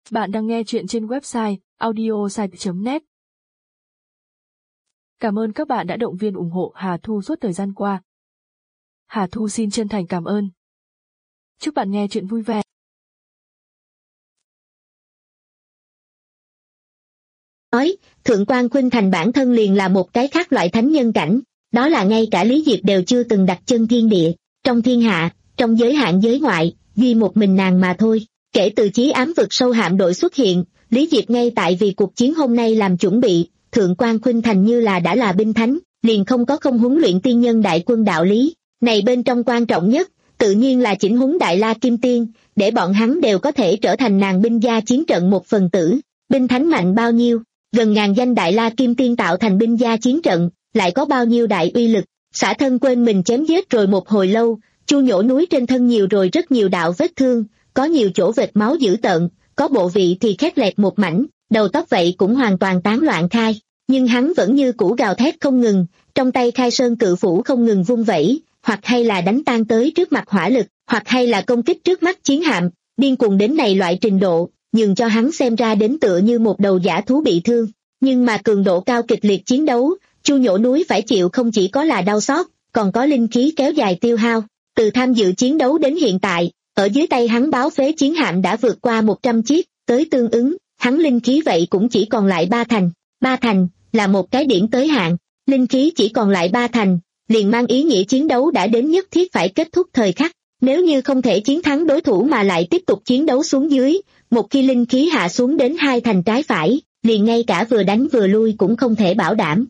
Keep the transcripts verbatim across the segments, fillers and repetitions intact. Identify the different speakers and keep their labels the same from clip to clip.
Speaker 1: Bạn đang nghe chuyện trên website audiosite chấm net. Cảm ơn các bạn đã động viên ủng hộ Hà Thu suốt thời gian qua. Hà Thu xin chân thành cảm ơn. Chúc bạn nghe chuyện vui vẻ.
Speaker 2: Nói, Thượng quan Khuynh Thành bản thân liền là một cái khác loại thánh nhân cảnh, đó là ngay cả Lý Diệp đều chưa từng đặt chân thiên địa, trong thiên hạ, trong giới hạn giới ngoại, duy một mình nàng mà thôi. Kể từ chí ám vực sâu hạm đội xuất hiện, Lý Diệp ngay tại vì cuộc chiến hôm nay làm chuẩn bị, Thượng quan Khuynh Thành như là đã là binh thánh, liền không có không huấn luyện tiên nhân đại quân đạo lý. Này bên trong quan trọng nhất, tự nhiên là chỉnh huấn Đại La Kim Tiên, để bọn hắn đều có thể trở thành nàng binh gia chiến trận một phần tử. Binh thánh mạnh bao nhiêu, gần ngàn danh Đại La Kim Tiên tạo thành binh gia chiến trận, lại có bao nhiêu đại uy lực, xả thân quên mình chém giết rồi một hồi lâu, Chu Nhổ núi trên thân nhiều rồi rất nhiều đạo vết thương, có nhiều chỗ vệt máu dữ tợn, có bộ vị thì khét lẹt một mảnh, đầu tóc vậy cũng hoàn toàn tán loạn khai, nhưng hắn vẫn như cũ gào thét không ngừng, trong tay khai sơn cự phủ không ngừng vung vẩy, hoặc hay là đánh tan tới trước mặt hỏa lực, hoặc hay là công kích trước mắt chiến hạm, điên cuồng đến này loại trình độ, nhường cho hắn xem ra đến tựa như một đầu dã thú bị thương. Nhưng mà cường độ cao kịch liệt chiến đấu, Chu Nhổ núi phải chịu không chỉ có là đau xót, còn có linh khí kéo dài tiêu hao. Từ tham dự chiến đấu đến hiện tại, ở dưới tay hắn báo phế chiến hạm đã vượt qua một trăm chiếc, tới tương ứng, hắn linh khí vậy cũng chỉ còn lại ba thành. Ba thành là một cái điểm tới hạn, linh khí chỉ còn lại ba thành, liền mang ý nghĩa chiến đấu đã đến nhất thiết phải kết thúc thời khắc. Nếu như không thể chiến thắng đối thủ mà lại tiếp tục chiến đấu xuống dưới, một khi linh khí hạ xuống đến hai thành trái phải, liền ngay cả vừa đánh vừa lui cũng không thể bảo đảm.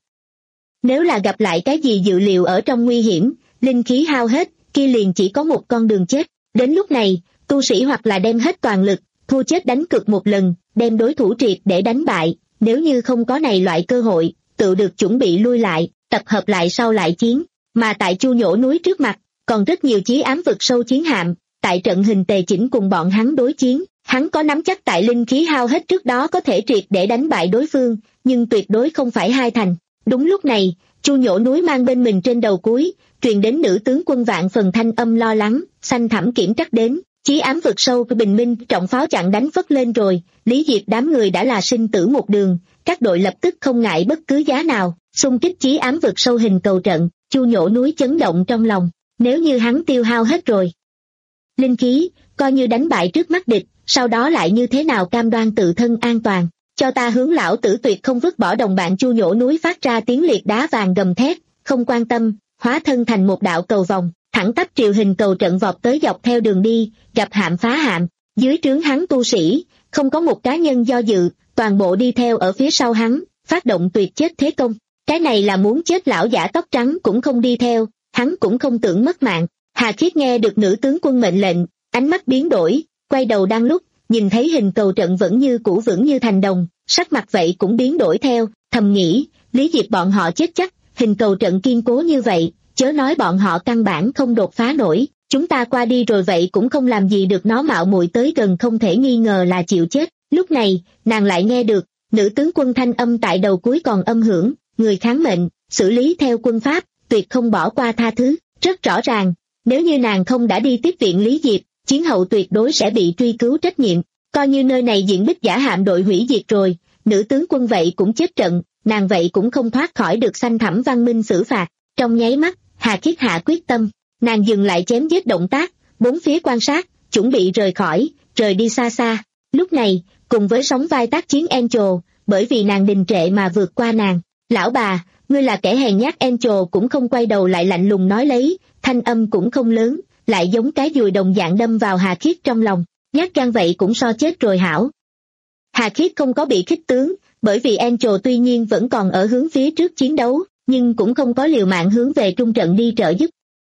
Speaker 2: Nếu là gặp lại cái gì dự liệu ở trong nguy hiểm, linh khí hao hết, kia liền chỉ có một con đường chết. Đến lúc này, tu sĩ hoặc là đem hết toàn lực, thua chết đánh cược một lần, đem đối thủ triệt để đánh bại, nếu như không có này loại cơ hội, tự được chuẩn bị lui lại, tập hợp lại sau lại chiến. Mà tại Chu Nhổ núi trước mặt, còn rất nhiều chí ám vực sâu chiến hạm, tại trận hình tề chỉnh cùng bọn hắn đối chiến, hắn có nắm chắc tại linh khí hao hết trước đó có thể triệt để đánh bại đối phương, nhưng tuyệt đối không phải hai thành. Đúng lúc này, Chu Nhổ núi mang bên mình trên đầu cuối, truyền đến nữ tướng quân vạn phần thanh âm lo lắng, xanh thẳm kiểm trắc đến, chí ám vực sâu bình minh trọng pháo chặn đánh phất lên rồi, Lý Diệp đám người đã là sinh tử một đường, các đội lập tức không ngại bất cứ giá nào, xung kích chí ám vực sâu hình cầu trận. Chu Nhổ núi chấn động trong lòng, nếu như hắn tiêu hao hết rồi linh khí, coi như đánh bại trước mắt địch, sau đó lại như thế nào cam đoan tự thân an toàn, cho ta hướng lão tử tuyệt không vứt bỏ đồng bạn. Chu Nhổ núi phát ra tiếng liệt đá vàng gầm thét, không quan tâm, hóa thân thành một đạo cầu vòng, thẳng tắp triều hình cầu trận vọt tới dọc theo đường đi, gặp hạm phá hạm, dưới trướng hắn tu sĩ, không có một cá nhân do dự, toàn bộ đi theo ở phía sau hắn, phát động tuyệt chết thế công. Cái này là muốn chết lão giả tóc trắng cũng không đi theo, hắn cũng không tưởng mất mạng. Hà Khiết nghe được nữ tướng quân mệnh lệnh, ánh mắt biến đổi, quay đầu đang lúc, nhìn thấy hình cầu trận vẫn như cũ vững như thành đồng, sắc mặt vậy cũng biến đổi theo, thầm nghĩ, Lý Diệp bọn họ chết chắc, hình cầu trận kiên cố như vậy, chớ nói bọn họ căn bản không đột phá nổi, chúng ta qua đi rồi vậy cũng không làm gì được nó, mạo muội tới gần không thể nghi ngờ là chịu chết. Lúc này, nàng lại nghe được, nữ tướng quân thanh âm tại đầu cuối còn âm hưởng, người kháng mệnh, xử lý theo quân pháp, tuyệt không bỏ qua tha thứ. Rất rõ ràng, nếu như nàng không đã đi tiếp viện Lý Diệp, chiến hậu tuyệt đối sẽ bị truy cứu trách nhiệm. Coi như nơi này diện bích giả hạm đội hủy diệt rồi, nữ tướng quân vậy cũng chết trận, nàng vậy cũng không thoát khỏi được xanh thẳm văn minh xử phạt. Trong nháy mắt, Hà Khiết hạ quyết tâm, nàng dừng lại chém giết động tác, bốn phía quan sát, chuẩn bị rời khỏi, rời đi xa xa. Lúc này, cùng với sóng vai tác chiến Angel, bởi vì nàng đình trệ mà vượt qua nàng. Lão bà, ngươi là kẻ hèn nhát. Angel cũng không quay đầu lại lạnh lùng nói lấy, thanh âm cũng không lớn, lại giống cái dùi đồng dạng đâm vào Hà Khiết trong lòng, nhát gan vậy cũng so chết rồi hảo. Hà Khiết không có bị khích tướng, bởi vì Angel tuy nhiên vẫn còn ở hướng phía trước chiến đấu, nhưng cũng không có liều mạng hướng về trung trận đi trợ giúp.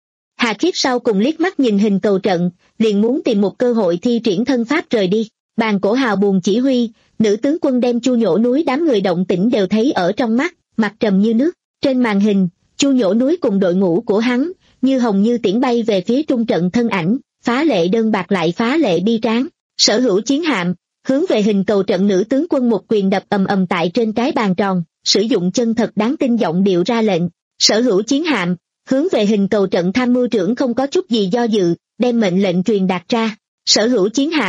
Speaker 2: Hà Khiết sau cùng liếc mắt nhìn hình cầu trận, liền muốn tìm một cơ hội thi triển thân pháp rời đi. Bàn cổ hào buồn chỉ huy, nữ tướng quân đem Chu Nhổ núi đám người động tĩnh đều thấy ở trong mắt, mặt trầm như nước. Trên màn hình, Chu Nhổ núi cùng đội ngũ của hắn, như hồng như tiễn bay về phía trung trận thân ảnh, phá lệ đơn bạc lại phá lệ bi tráng. Sở hữu chiến hạm, hướng về hình cầu trận. Nữ tướng quân một quyền đập ầm ầm tại trên cái bàn tròn, sử dụng chân thật đáng tin giọng điệu ra lệnh. Sở hữu chiến hạm, hướng về hình cầu trận. Tham mưu trưởng không có chút gì do dự, đem mệnh lệnh truyền đạt ra. Sở hữu chiến hạm,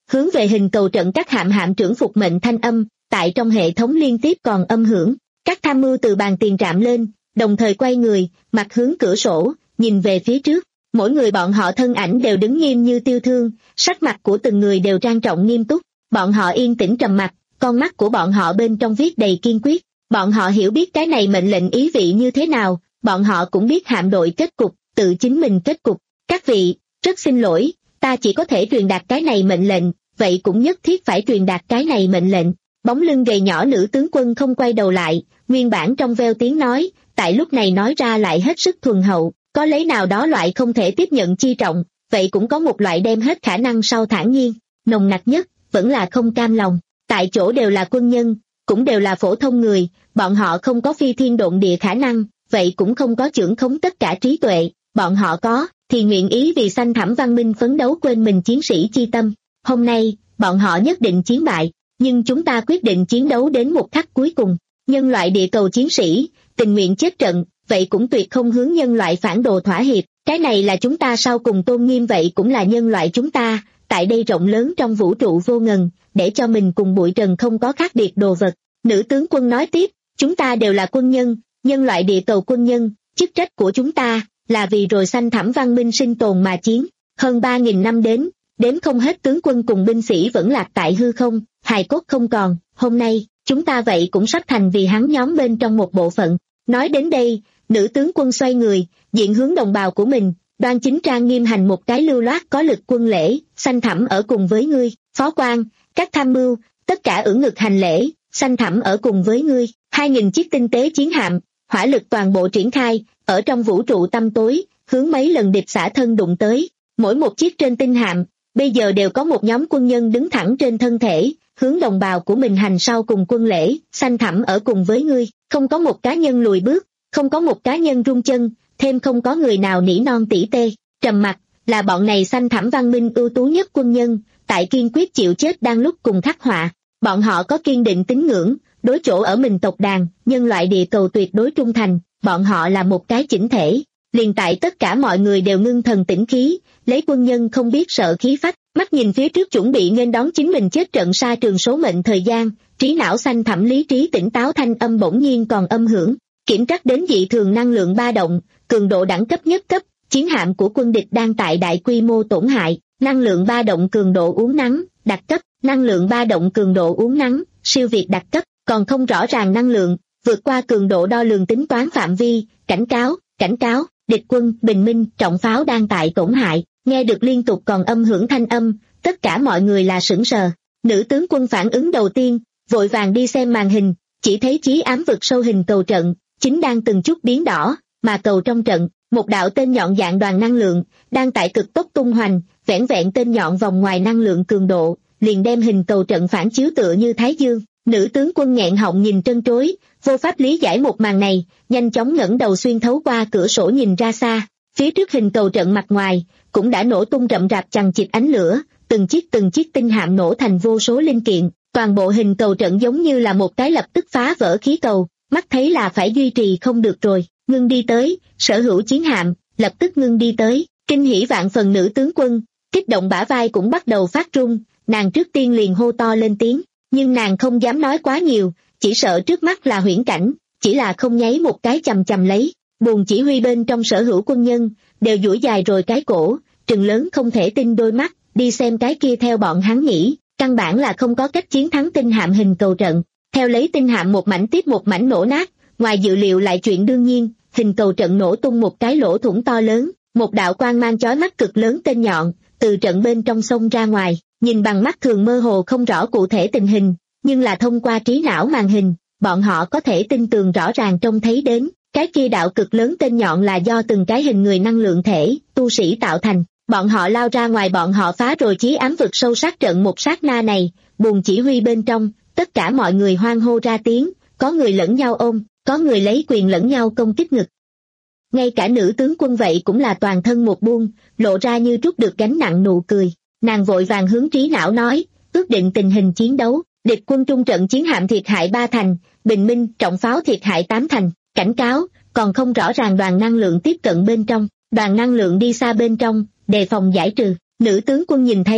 Speaker 2: hướng về hình cầu trận các hạm hạm trưởng phục mệnh thanh âm, tại trong hệ thống liên tiếp còn âm hưởng. Các tham mưu từ bàn tiền trạm lên, đồng thời quay người, mặt hướng cửa sổ, nhìn về phía trước. Mỗi người bọn họ thân ảnh đều đứng nghiêm như tiêu thương, sắc mặt của từng người đều trang trọng nghiêm túc. Bọn họ yên tĩnh trầm mặc, con mắt của bọn họ bên trong viết đầy kiên quyết. Bọn họ hiểu biết cái này mệnh lệnh ý vị như thế nào, bọn họ cũng biết hạm đội kết cục, tự chính mình kết cục. Các vị, rất xin lỗi, ta chỉ có thể truyền đạt cái này mệnh lệnh, vậy cũng nhất thiết phải truyền đạt cái này mệnh lệnh. Bóng lưng gầy nhỏ nữ tướng quân không quay đầu lại, nguyên bản trong veo tiếng nói, tại lúc này nói ra lại hết sức thuần hậu, có lấy nào đó loại không thể tiếp nhận chi trọng, vậy cũng có một loại đem hết khả năng sau thản nhiên, nồng nặc nhất, vẫn là không cam lòng. Tại chỗ đều là quân nhân, cũng đều là phổ thông người, bọn họ không có phi thiên độn địa khả năng, vậy cũng không có chưởng khống tất cả trí tuệ, bọn họ có, thì nguyện ý vì xanh thẳm văn minh phấn đấu quên mình chiến sĩ chi tâm. Hôm nay, bọn họ nhất định chiến bại, nhưng chúng ta quyết định chiến đấu đến một khắc cuối cùng. Nhân loại địa cầu chiến sĩ, tình nguyện chết trận, vậy cũng tuyệt không hướng nhân loại phản đồ thỏa hiệp, cái này là chúng ta sau cùng tôn nghiêm, vậy cũng là nhân loại chúng ta, tại đây rộng lớn trong vũ trụ vô ngần, để cho mình cùng bụi trần không có khác biệt đồ vật. Nữ tướng quân nói tiếp, chúng ta đều là quân nhân, nhân loại địa cầu quân nhân, chức trách của chúng ta là vì rồi xanh thẳm văn minh sinh tồn mà chiến. Hơn ba nghìn năm đến, đếm không hết tướng quân cùng binh sĩ vẫn lạc tại hư không, hài cốt không còn, hôm nay, chúng ta vậy cũng sắp thành vì hắn nhóm bên trong một bộ phận. Nói đến đây, nữ tướng quân xoay người, diện hướng đồng bào của mình, đoan chính trang nghiêm hành một cái lưu loát có lực quân lễ, xanh thẳm ở cùng với ngươi, phó quan, các tham mưu, tất cả ưỡn ngực hành lễ, xanh thẳm ở cùng với ngươi. Hai nghìn chiếc tinh tế chiến hạm, hỏa lực toàn bộ triển khai, ở trong vũ trụ tăm tối, hướng mấy lần địch xả thân đụng tới. Mỗi một chiếc trên tinh hạm, bây giờ đều có một nhóm quân nhân đứng thẳng trên thân thể, hướng đồng bào của mình hành sau cùng quân lễ, xanh thẳm ở cùng với ngươi, không có một cá nhân lùi bước, không có một cá nhân rung chân, thêm không có người nào nỉ non tỉ tê, trầm mặc, là bọn này xanh thẳm văn minh ưu tú nhất quân nhân, tại kiên quyết chịu chết đang lúc cùng khắc họa. Bọn họ có kiên định tín ngưỡng, đối chỗ ở mình tộc đàn, nhân loại địa cầu tuyệt đối trung thành, bọn họ là một cái chỉnh thể. Liền tại tất cả mọi người đều ngưng thần tĩnh khí, lấy quân nhân không biết sợ khí phách, mắt nhìn phía trước chuẩn bị nghênh đón chính mình chết trận xa trường số mệnh thời gian, trí não xanh thẳm lý trí tỉnh táo thanh âm bỗng nhiên còn âm hưởng, kiểm trắc đến dị thường năng lượng ba động, cường độ đẳng cấp nhất cấp, chiến hạm của quân địch đang tại đại quy mô tổn hại, năng lượng ba động cường độ uốn nắng, đặc cấp, năng lượng ba động cường độ uốn nắng, siêu việt đặc cấp, còn không rõ ràng năng lượng, vượt qua cường độ đo lường tính toán phạm vi, cảnh cáo, cảnh cáo. Địch quân, bình minh, trọng pháo đang tại tổn hại, nghe được liên tục còn âm hưởng thanh âm, tất cả mọi người là sững sờ. Nữ tướng quân phản ứng đầu tiên, vội vàng đi xem màn hình, chỉ thấy chí ám vực sâu hình cầu trận, chính đang từng chút biến đỏ, mà cầu trong trận, một đạo tên nhọn dạng đoàn năng lượng, đang tại cực tốc tung hoành, vẻn vẹn tên nhọn vòng ngoài năng lượng cường độ, liền đem hình cầu trận phản chiếu tựa như thái dương. Nữ tướng quân nghẹn họng nhìn trân trối, vô pháp lý giải một màn này, nhanh chóng ngẩng đầu xuyên thấu qua cửa sổ nhìn ra xa, phía trước hình cầu trận mặt ngoài, cũng đã nổ tung rậm rạp chằng chịt ánh lửa, từng chiếc từng chiếc tinh hạm nổ thành vô số linh kiện, toàn bộ hình cầu trận giống như là một cái lập tức phá vỡ khí cầu, mắt thấy là phải duy trì không được rồi, ngưng đi tới, sở hữu chiến hạm, lập tức ngưng đi tới, kinh hỉ vạn phần nữ tướng quân, kích động bả vai cũng bắt đầu phát run, nàng trước tiên liền hô to lên tiếng. Nhưng nàng không dám nói quá nhiều, chỉ sợ trước mắt là huyễn cảnh, chỉ là không nháy một cái chầm chầm lấy. Buồng chỉ huy bên trong sở hữu quân nhân, đều duỗi dài rồi cái cổ, trừng lớn không thể tin đôi mắt, đi xem cái kia theo bọn hắn nghĩ, căn bản là không có cách chiến thắng tinh hạm hình cầu trận. Theo lấy tinh hạm một mảnh tiếp một mảnh nổ nát, ngoài dự liệu lại chuyện đương nhiên, hình cầu trận nổ tung một cái lỗ thủng to lớn, một đạo quang mang chói mắt cực lớn tên nhọn, từ trận bên trong sông ra ngoài. Nhìn bằng mắt thường mơ hồ không rõ cụ thể tình hình, nhưng là thông qua trí não màn hình, bọn họ có thể tin tường rõ ràng trông thấy đến, cái kia đạo cực lớn tên nhọn là do từng cái hình người năng lượng thể, tu sĩ tạo thành. Bọn họ lao ra ngoài, bọn họ phá rồi chí ám vực sâu sát trận một sát na này, buồng chỉ huy bên trong, tất cả mọi người hoan hô ra tiếng, có người lẫn nhau ôm, có người lấy quyền lẫn nhau công kích ngực. Ngay cả nữ tướng quân vậy cũng là toàn thân một buông, lộ ra như trút được gánh nặng nụ cười. Nàng vội vàng hướng trí não nói, ước định tình hình chiến đấu, địch quân trung trận chiến hạm thiệt hại ba thành, bình minh, trọng pháo thiệt hại tám thành, cảnh cáo, còn không rõ ràng đoàn năng lượng tiếp cận bên trong, đoàn năng lượng đi xa bên trong, đề phòng giải trừ. Nữ tướng quân nhìn thấy,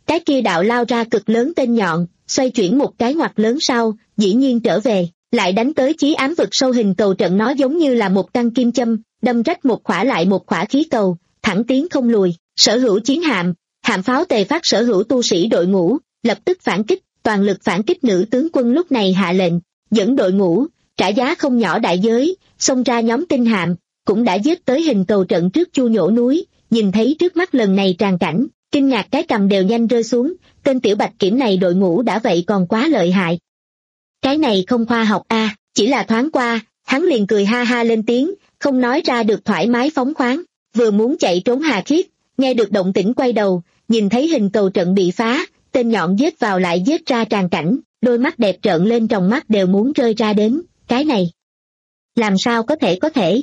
Speaker 2: cái kia đạo lao ra cực lớn tên nhọn, xoay chuyển một cái ngoặt lớn sau, dĩ nhiên trở về, lại đánh tới chí ám vực sâu hình cầu trận. Nó giống như là một căn kim châm, đâm rách một khỏa lại một khỏa khí cầu, thẳng tiến không lùi. Sở hữu chiến hạm, hạm pháo tề phát sở hữu tu sĩ đội ngũ, lập tức phản kích. Toàn lực phản kích. Nữ tướng quân lúc này hạ lệnh, dẫn đội ngũ, trả giá không nhỏ đại giới, xông ra nhóm tinh hạm, cũng đã giết tới hình cầu trận trước Chu Nhổ núi. Nhìn thấy trước mắt lần này tràn cảnh, kinh ngạc cái cầm đều nhanh rơi xuống. Tên tiểu bạch kiểm này đội ngũ đã vậy còn quá lợi hại. Cái này không khoa học a. À, chỉ là thoáng qua, hắn liền cười ha ha lên tiếng, không nói ra được thoải mái phóng khoáng. Vừa muốn chạy trốn Hà Khiết, nghe được động tĩnh quay đầu, nhìn thấy hình cầu trận bị phá, tên nhọn giết vào lại giết ra tràn cảnh, đôi mắt đẹp trợn lên, trong mắt đều muốn rơi ra đến. Cái này, làm sao có thể có thể?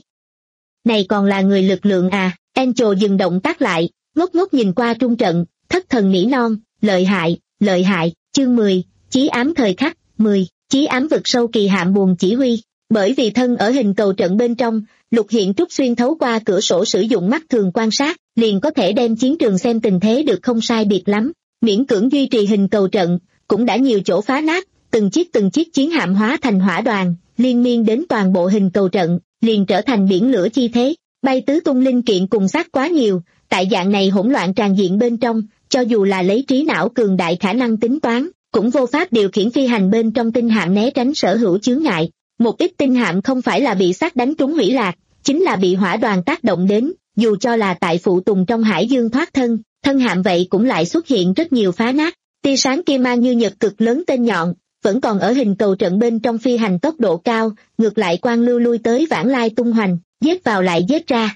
Speaker 2: Này còn là người lực lượng à? Encho dừng động tác lại, ngốc ngốc nhìn qua trung trận, thất thần nỉ non, lợi hại, lợi hại. Chương mười, chí ám thời khắc. Mười, chí ám vực sâu kỳ hạm buồn chỉ huy. Bởi vì thân ở hình cầu trận bên trong, Lục Hiện Trúc xuyên thấu qua cửa sổ sử dụng mắt thường quan sát, liền có thể đem chiến trường xem tình thế được không sai biệt lắm. Miễn cưỡng duy trì hình cầu trận, cũng đã nhiều chỗ phá nát, từng chiếc từng chiếc chiến hạm hóa thành hỏa đoàn, liên miên đến toàn bộ hình cầu trận, liền trở thành biển lửa chi thế, bay tứ tung linh kiện cùng xác quá nhiều. Tại dạng này hỗn loạn tràn diện bên trong, cho dù là lấy trí não cường đại khả năng tính toán, cũng vô pháp điều khiển phi hành bên trong tinh hạm né tránh sở hữu chướng ngại. Một ít tinh hạm không phải là bị xác đánh trúng hủy lạc, chính là bị hỏa đoàn tác động đến, dù cho là tại phụ tùng trong hải dương thoát thân, thân hạm vậy cũng lại xuất hiện rất nhiều phá nát. Tia sáng kia mang như nhật cực lớn tên nhọn, vẫn còn ở hình cầu trận bên trong phi hành tốc độ cao, ngược lại quan lưu lui tới vãng lai tung hoành, giết vào lại giết ra.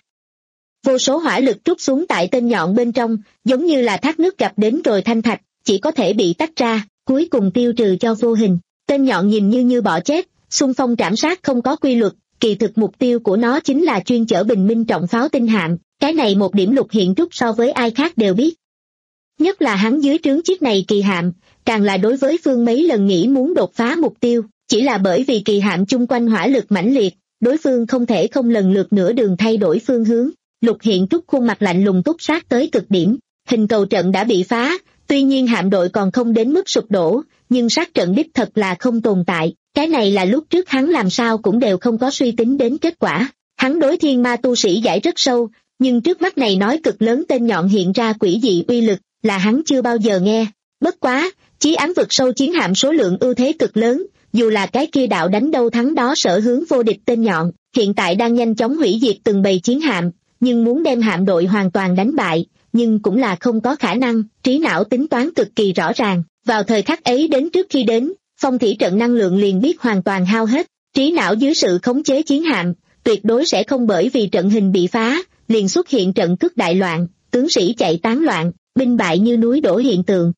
Speaker 2: Vô số hỏa lực trút xuống tại tên nhọn bên trong, giống như là thác nước gặp đến rồi thanh thạch, chỉ có thể bị tách ra, cuối cùng tiêu trừ cho vô hình. Tên nhọn nhìn như như bọ chết, xung phong trảm sát không có quy luật, kỳ thực mục tiêu của nó chính là chuyên chở bình minh trọng pháo tinh hạm. Cái này một điểm Lục Hiện Trúc so với ai khác đều biết. Nhất là hắn dưới trướng chiếc này kỳ hạm, càng là đối với phương mấy lần nghĩ muốn đột phá mục tiêu, chỉ là bởi vì kỳ hạm chung quanh hỏa lực mãnh liệt, đối phương không thể không lần lượt nửa đường thay đổi phương hướng. Lục Hiện Trúc khuôn mặt lạnh lùng túc sát tới cực điểm, hình cầu trận đã bị phá, tuy nhiên hạm đội còn không đến mức sụp đổ, nhưng sát trận đích thật là không tồn tại. Cái này là lúc trước hắn làm sao cũng đều không có suy tính đến kết quả. Hắn đối thiên ma tu sĩ giải rất sâu, nhưng trước mắt này nói cực lớn tên nhọn hiện ra quỷ dị uy lực, là hắn chưa bao giờ nghe. Bất quá, chí ám vực sâu chiến hạm số lượng ưu thế cực lớn, dù là cái kia đạo đánh đâu thắng đó sở hướng vô địch tên nhọn, hiện tại đang nhanh chóng hủy diệt từng bầy chiến hạm, nhưng muốn đem hạm đội hoàn toàn đánh bại, nhưng cũng là không có khả năng. Trí não tính toán cực kỳ rõ ràng, vào thời khắc ấy đến trước khi đến, phong thủy trận năng lượng liền biết hoàn toàn hao hết. Trí não dưới sự khống chế chiến hạm, tuyệt đối sẽ không bởi vì trận hình bị phá, liền xuất hiện trận cướp đại loạn, tướng sĩ chạy tán loạn, binh bại như núi đổ hiện tượng.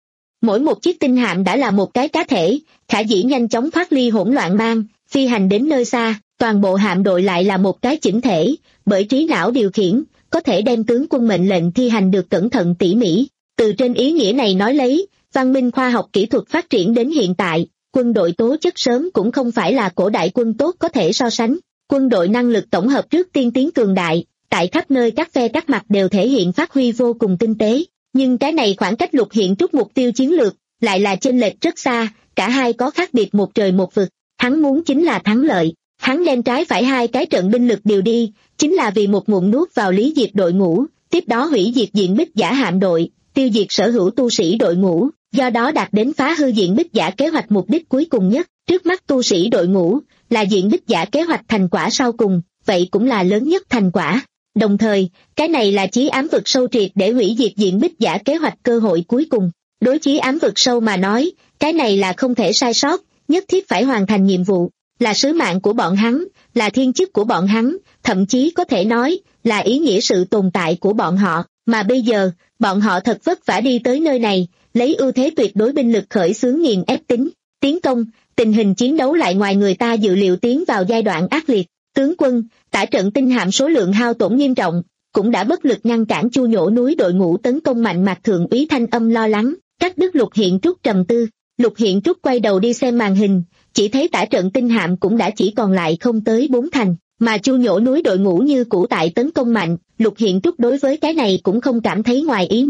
Speaker 2: Mỗi một chiếc tinh hạm đã là một cái cá thể, khả dĩ nhanh chóng thoát ly hỗn loạn mang, phi hành đến nơi xa, toàn bộ hạm đội lại là một cái chỉnh thể, bởi trí não điều khiển, có thể đem tướng quân mệnh lệnh thi hành được cẩn thận tỉ mỉ. Từ trên ý nghĩa này nói lấy, văn minh khoa học kỹ thuật phát triển đến hiện tại, quân đội tố chất sớm cũng không phải là cổ đại quân tốt có thể so sánh. Quân đội năng lực tổng hợp trước tiên tiến cường đại, tại khắp nơi các phe các mặt đều thể hiện phát huy vô cùng tinh tế, nhưng cái này khoảng cách Lục Hiện Trúc mục tiêu chiến lược, lại là chênh lệch rất xa, cả hai có khác biệt một trời một vực. Hắn muốn chính là thắng lợi, hắn đem trái phải hai cái trận binh lực điều đi, chính là vì một ngụm nuốt vào Lý Diệt đội ngũ, tiếp đó hủy diệt diện bích giả hạm đội, tiêu diệt sở hữu tu sĩ đội ngũ, do đó đạt đến phá hư diện bích giả kế hoạch mục đích cuối cùng nhất. Trước mắt tu sĩ đội ngũ, là diện bích giả kế hoạch thành quả sau cùng, vậy cũng là lớn nhất thành quả. Đồng thời, cái này là chí ám vực sâu triệt để hủy diệt diện bích giả kế hoạch cơ hội cuối cùng. Đối chí ám vực sâu mà nói, cái này là không thể sai sót, nhất thiết phải hoàn thành nhiệm vụ, là sứ mạng của bọn hắn, là thiên chức của bọn hắn, thậm chí có thể nói, là ý nghĩa sự tồn tại của bọn họ. Mà bây giờ, bọn họ thật vất vả đi tới nơi này, lấy ưu thế tuyệt đối binh lực khởi xướng nghiền ép tính, tiến công, tình hình chiến đấu lại ngoài người ta dự liệu tiến vào giai đoạn ác liệt. Tướng quân, tả trận tinh hạm số lượng hao tổn nghiêm trọng, cũng đã bất lực ngăn cản Chu Nhổ núi đội ngũ tấn công mạnh. Mạc thượng úy thanh âm lo lắng, cắt đứt Lục Hiện Trúc trầm tư. Lục Hiện Trúc quay đầu đi xem màn hình, chỉ thấy tả trận tinh hạm cũng đã chỉ còn lại không tới bốn thành, mà Chu Nhổ núi đội ngũ như cũ tại tấn công mạnh. Lục Hiện Trúc đối với cái này cũng không cảm thấy ngoài ý muốn,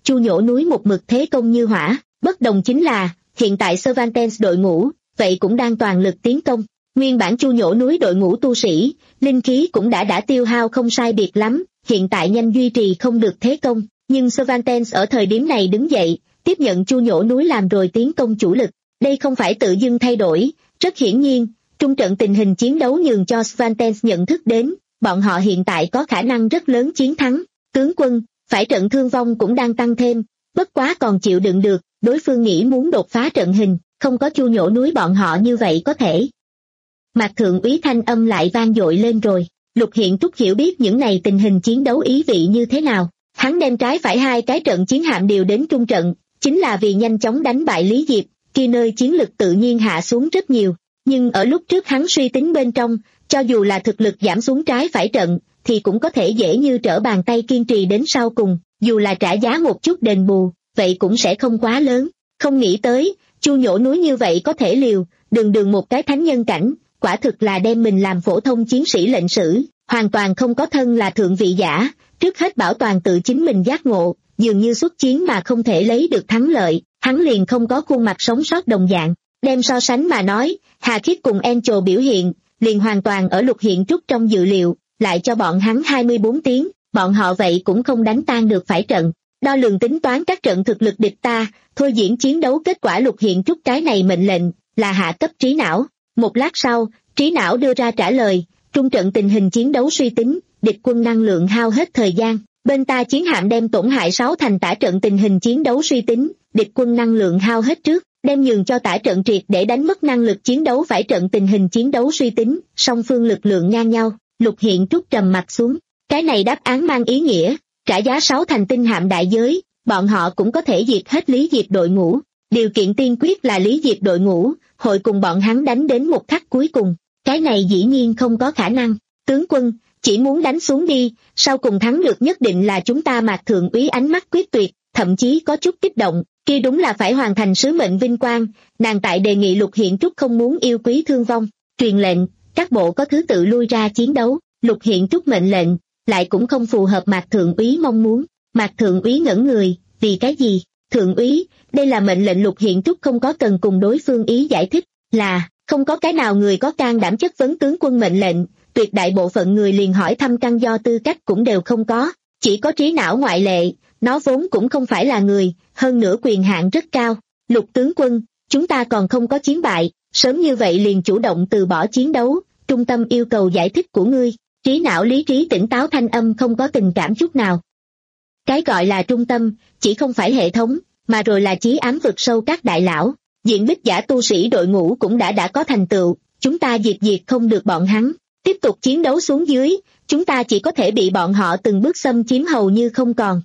Speaker 2: Chu Nhổ Núi một mực thế công như hỏa, bất đồng chính là, hiện tại Cervantes đội ngũ, vậy cũng đang toàn lực tiến công. Nguyên bản Chu Nhổ Núi đội ngũ tu sĩ, linh khí cũng đã đã tiêu hao không sai biệt lắm, hiện tại nhanh duy trì không được thế công, nhưng Cervantes ở thời điểm này đứng dậy, tiếp nhận Chu Nhổ Núi làm rồi tiến công chủ lực. Đây không phải tự dưng thay đổi, rất hiển nhiên, trung trận tình hình chiến đấu nhường cho Cervantes nhận thức đến, bọn họ hiện tại có khả năng rất lớn chiến thắng. Tướng quân, phải trận thương vong cũng đang tăng thêm, bất quá còn chịu đựng được, đối phương nghĩ muốn đột phá trận hình, không có Chu Nhổ Núi bọn họ như vậy có thể. Mạc thượng úy thanh âm lại vang dội lên rồi, Lục Hiện Trúc hiểu biết những này tình hình chiến đấu ý vị như thế nào, hắn đem trái phải hai cái trận chiến hạm điều đến trung trận, chính là vì nhanh chóng đánh bại Lý Diệp, kia nơi chiến lực tự nhiên hạ xuống rất nhiều, nhưng ở lúc trước hắn suy tính bên trong, cho dù là thực lực giảm xuống trái phải trận, thì cũng có thể dễ như trở bàn tay kiên trì đến sau cùng, dù là trả giá một chút đền bù, vậy cũng sẽ không quá lớn. Không nghĩ tới, Chu Nhổ Núi như vậy có thể liều, đường đường một cái thánh nhân cảnh, quả thực là đem mình làm phổ thông chiến sĩ lệnh sử, hoàn toàn không có thân là thượng vị giả, trước hết bảo toàn tự chính mình giác ngộ, dường như xuất chiến mà không thể lấy được thắng lợi, hắn liền không có khuôn mặt sống sót đồng dạng. Đem so sánh mà nói, Hà Khiết cùng Encho biểu hiện, liền hoàn toàn ở Lục Hiện Trúc trong dự liệu, lại cho bọn hắn hai mươi bốn tiếng, bọn họ vậy cũng không đánh tan được phải trận. Đo lường tính toán các trận thực lực địch ta, thôi diễn chiến đấu kết quả Lục Hiện Trúc cái này mệnh lệnh, là hạ cấp Trí Não. Một lát sau, Trí Não đưa ra trả lời, trung trận tình hình chiến đấu suy tính, địch quân năng lượng hao hết thời gian, bên ta chiến hạm đem tổn hại sáu thành tả trận tình hình chiến đấu suy tính, địch quân năng lượng hao hết trước, đem nhường cho tả trận triệt để đánh mất năng lực chiến đấu phải trận tình hình chiến đấu suy tính, song phương lực lượng ngang nhau. Lục Hiện Trúc trầm mặt xuống, cái này đáp án mang ý nghĩa, trả giá sáu thành tinh hạm đại giới, bọn họ cũng có thể diệt hết Lý Diệp đội ngũ, điều kiện tiên quyết là Lý Diệp đội ngũ, hội cùng bọn hắn đánh đến một khắc cuối cùng, cái này dĩ nhiên không có khả năng. Tướng quân, chỉ muốn đánh xuống đi, sau cùng thắng được nhất định là chúng ta. Mạc thượng úy ánh mắt quyết tuyệt, thậm chí có chút kích động, kia đúng là phải hoàn thành sứ mệnh vinh quang, nàng tại đề nghị Lục Hiện Trúc không muốn yêu quý thương vong, truyền lệnh, các bộ có thứ tự lui ra chiến đấu. Lục Hiện Trúc mệnh lệnh, lại cũng không phù hợp Mạc thượng úy mong muốn. Mạc thượng úy ngẩn người, vì cái gì? Thượng úy, đây là mệnh lệnh. Lục Hiện Trúc không có cần cùng đối phương ý giải thích, là, không có cái nào người có can đảm chất vấn tướng quân mệnh lệnh, tuyệt đại bộ phận người liền hỏi thăm căn do tư cách cũng đều không có, chỉ có Trí Não ngoại lệ, nó vốn cũng không phải là người, hơn nữa quyền hạn rất cao. Lục tướng quân, chúng ta còn không có chiến bại, sớm như vậy liền chủ động từ bỏ chiến đấu, trung tâm yêu cầu giải thích của ngươi. Trí Não lý trí tỉnh táo thanh âm không có tình cảm chút nào. Cái gọi là trung tâm, chỉ không phải hệ thống, mà rồi là chí ám vực sâu các đại lão, diện bích giả tu sĩ đội ngũ cũng đã đã có thành tựu, chúng ta diệt diệt không được bọn hắn, tiếp tục chiến đấu xuống dưới, chúng ta chỉ có thể bị bọn họ từng bước xâm chiếm hầu như không còn.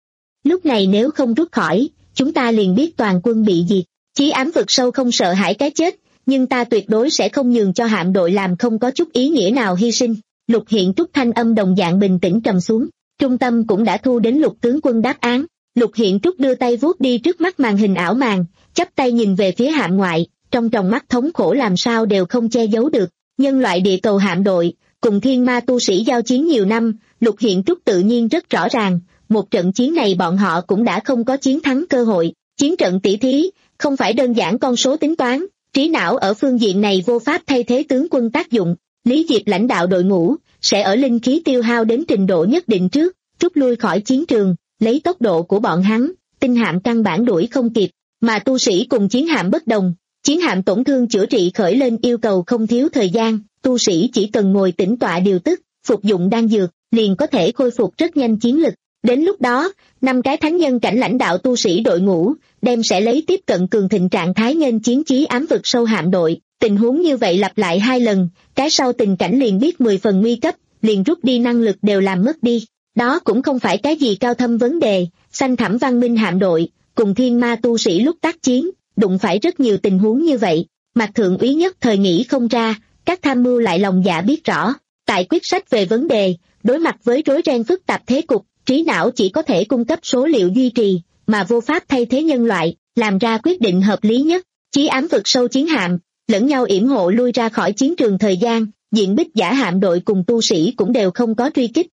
Speaker 2: Lúc này nếu không rút khỏi, chúng ta liền biết toàn quân bị diệt. Chí ám vực sâu không sợ hãi cái chết, nhưng ta tuyệt đối sẽ không nhường cho hạm đội làm không có chút ý nghĩa nào hy sinh. Lục Hiện Trúc thanh âm đồng dạng bình tĩnh trầm xuống, trung tâm cũng đã thu đến Lục tướng quân đáp án. Lục Hiện Trúc đưa tay vuốt đi trước mắt màn hình ảo màn, chắp tay nhìn về phía hạm ngoại, trong tròng mắt thống khổ làm sao đều không che giấu được. Nhân loại địa cầu hạm đội, cùng thiên ma tu sĩ giao chiến nhiều năm, Lục Hiện Trúc tự nhiên rất rõ ràng, một trận chiến này bọn họ cũng đã không có chiến thắng cơ hội. Chiến trận tỷ thí, không phải đơn giản con số tính toán, Trí Não ở phương diện này vô pháp thay thế tướng quân tác dụng. Lý Diệp lãnh đạo đội ngũ, sẽ ở linh khí tiêu hao đến trình độ nhất định trước, rút lui khỏi chiến trường, lấy tốc độ của bọn hắn, tinh hạm căn bản đuổi không kịp, mà tu sĩ cùng chiến hạm bất đồng, chiến hạm tổn thương chữa trị khởi lên yêu cầu không thiếu thời gian, tu sĩ chỉ cần ngồi tĩnh tọa điều tức, phục dụng đan dược, liền có thể khôi phục rất nhanh chiến lực. Đến lúc đó, năm cái thánh nhân cảnh lãnh đạo tu sĩ đội ngũ, đem sẽ lấy tiếp cận cường thịnh trạng thái nghênh chiến chí ám vực sâu hạm đội. Tình huống như vậy lặp lại hai lần, cái sau tình cảnh liền biết mười phần nguy cấp, liền rút đi năng lực đều làm mất đi. Đó cũng không phải cái gì cao thâm vấn đề, xanh thẳm văn minh hạm đội, cùng thiên ma tu sĩ lúc tác chiến, đụng phải rất nhiều tình huống như vậy. Mạc thượng úy nhất thời nghĩ không ra, các tham mưu lại lòng dạ biết rõ. Tại quyết sách về vấn đề, đối mặt với rối ren phức tạp thế cục, Trí Não chỉ có thể cung cấp số liệu duy trì, mà vô pháp thay thế nhân loại, làm ra quyết định hợp lý nhất. Chí ám vực sâu chiến hạm, lẫn nhau yểm hộ lui ra khỏi chiến trường thời gian, diện bích giả hạm đội cùng tu sĩ cũng đều không có truy kích,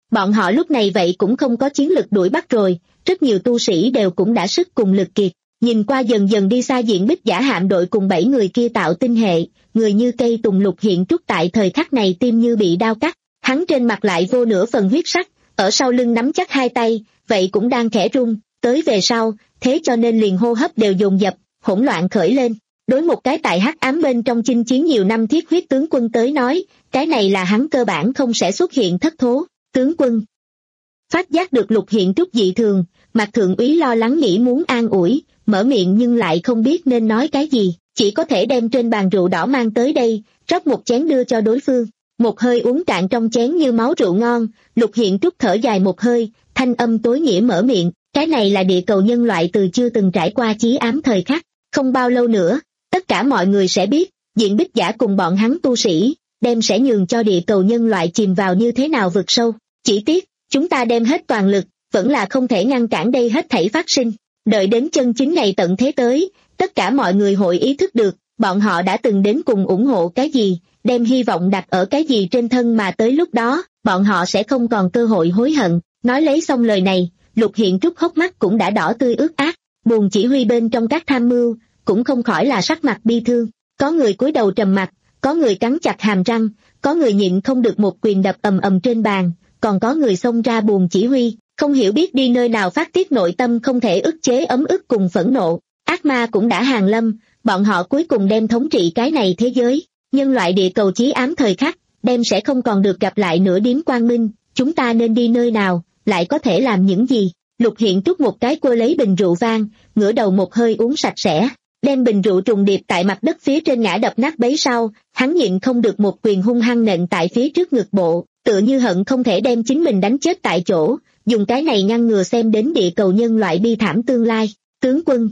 Speaker 2: Bọn họ lúc này vậy cũng không có chiến lực đuổi bắt rồi, rất nhiều tu sĩ đều cũng đã sức cùng lực kiệt. Nhìn qua dần dần đi xa diện bích giả hạm đội cùng bảy người kia tạo tinh hệ, người như cây tùng Lục Hiện Trúc tại thời khắc này tim như bị đao cắt, hắn trên mặt lại vô nửa phần huyết sắc, ở sau lưng nắm chắc hai tay, vậy cũng đang khẽ run, tới về sau, thế cho nên liền hô hấp đều dồn dập, hỗn loạn khởi lên. Đối một cái tại hắc ám bên trong chinh chiến nhiều năm thiết huyết tướng quân tới nói, cái này là hắn cơ bản không sẽ xuất hiện thất thố. Tướng quân phát giác được Lục Hiện Trúc dị thường, Mạc Thượng úy lo lắng nghĩ muốn an ủi, mở miệng nhưng lại không biết nên nói cái gì, chỉ có thể đem trên bàn rượu đỏ mang tới đây, rót một chén đưa cho đối phương. Một hơi uống cạn trong chén như máu rượu ngon, Lục Hiện Trúc thở dài một hơi, thanh âm tối nghĩa mở miệng, cái này là địa cầu nhân loại từ chưa từng trải qua chí ám thời khắc, không bao lâu nữa, tất cả mọi người sẽ biết, diện bích giả cùng bọn hắn tu sĩ, đem sẽ nhường cho địa cầu nhân loại chìm vào như thế nào vực sâu. Chỉ tiếc, chúng ta đem hết toàn lực, vẫn là không thể ngăn cản đây hết thảy phát sinh. Đợi đến chân chính ngày tận thế tới, tất cả mọi người hội ý thức được, bọn họ đã từng đến cùng ủng hộ cái gì, đem hy vọng đặt ở cái gì trên thân mà tới lúc đó, bọn họ sẽ không còn cơ hội hối hận. Nói lấy xong lời này, Lục Hiện Trúc hốc mắt cũng đã đỏ tươi ướt át, buồn chỉ huy bên trong các tham mưu, cũng không khỏi là sắc mặt bi thương, có người cúi đầu trầm mặt, có người cắn chặt hàm răng, có người nhịn không được một quyền đập ầm ầm trên bàn, còn có người xông ra buồn chỉ huy, không hiểu biết đi nơi nào phát tiết nội tâm không thể ức chế ấm ức cùng phẫn nộ. Ác ma cũng đã hàng lâm, bọn họ cuối cùng đem thống trị cái này thế giới, nhân loại địa cầu chí ám thời khắc, đem sẽ không còn được gặp lại nửa điểm quang minh, chúng ta nên đi nơi nào, lại có thể làm những gì? Lục Hiện Trúc một cái cua lấy bình rượu vang, ngửa đầu một hơi uống sạch sẽ, đem bình rượu trùng điệp tại mặt đất phía trên ngã đập nát bấy sau, hắn nhịn không được một quyền hung hăng nện tại phía trước ngực bộ, tựa như hận không thể đem chính mình đánh chết tại chỗ, dùng cái này ngăn ngừa xem đến địa cầu nhân loại bi thảm tương lai. Tướng quân,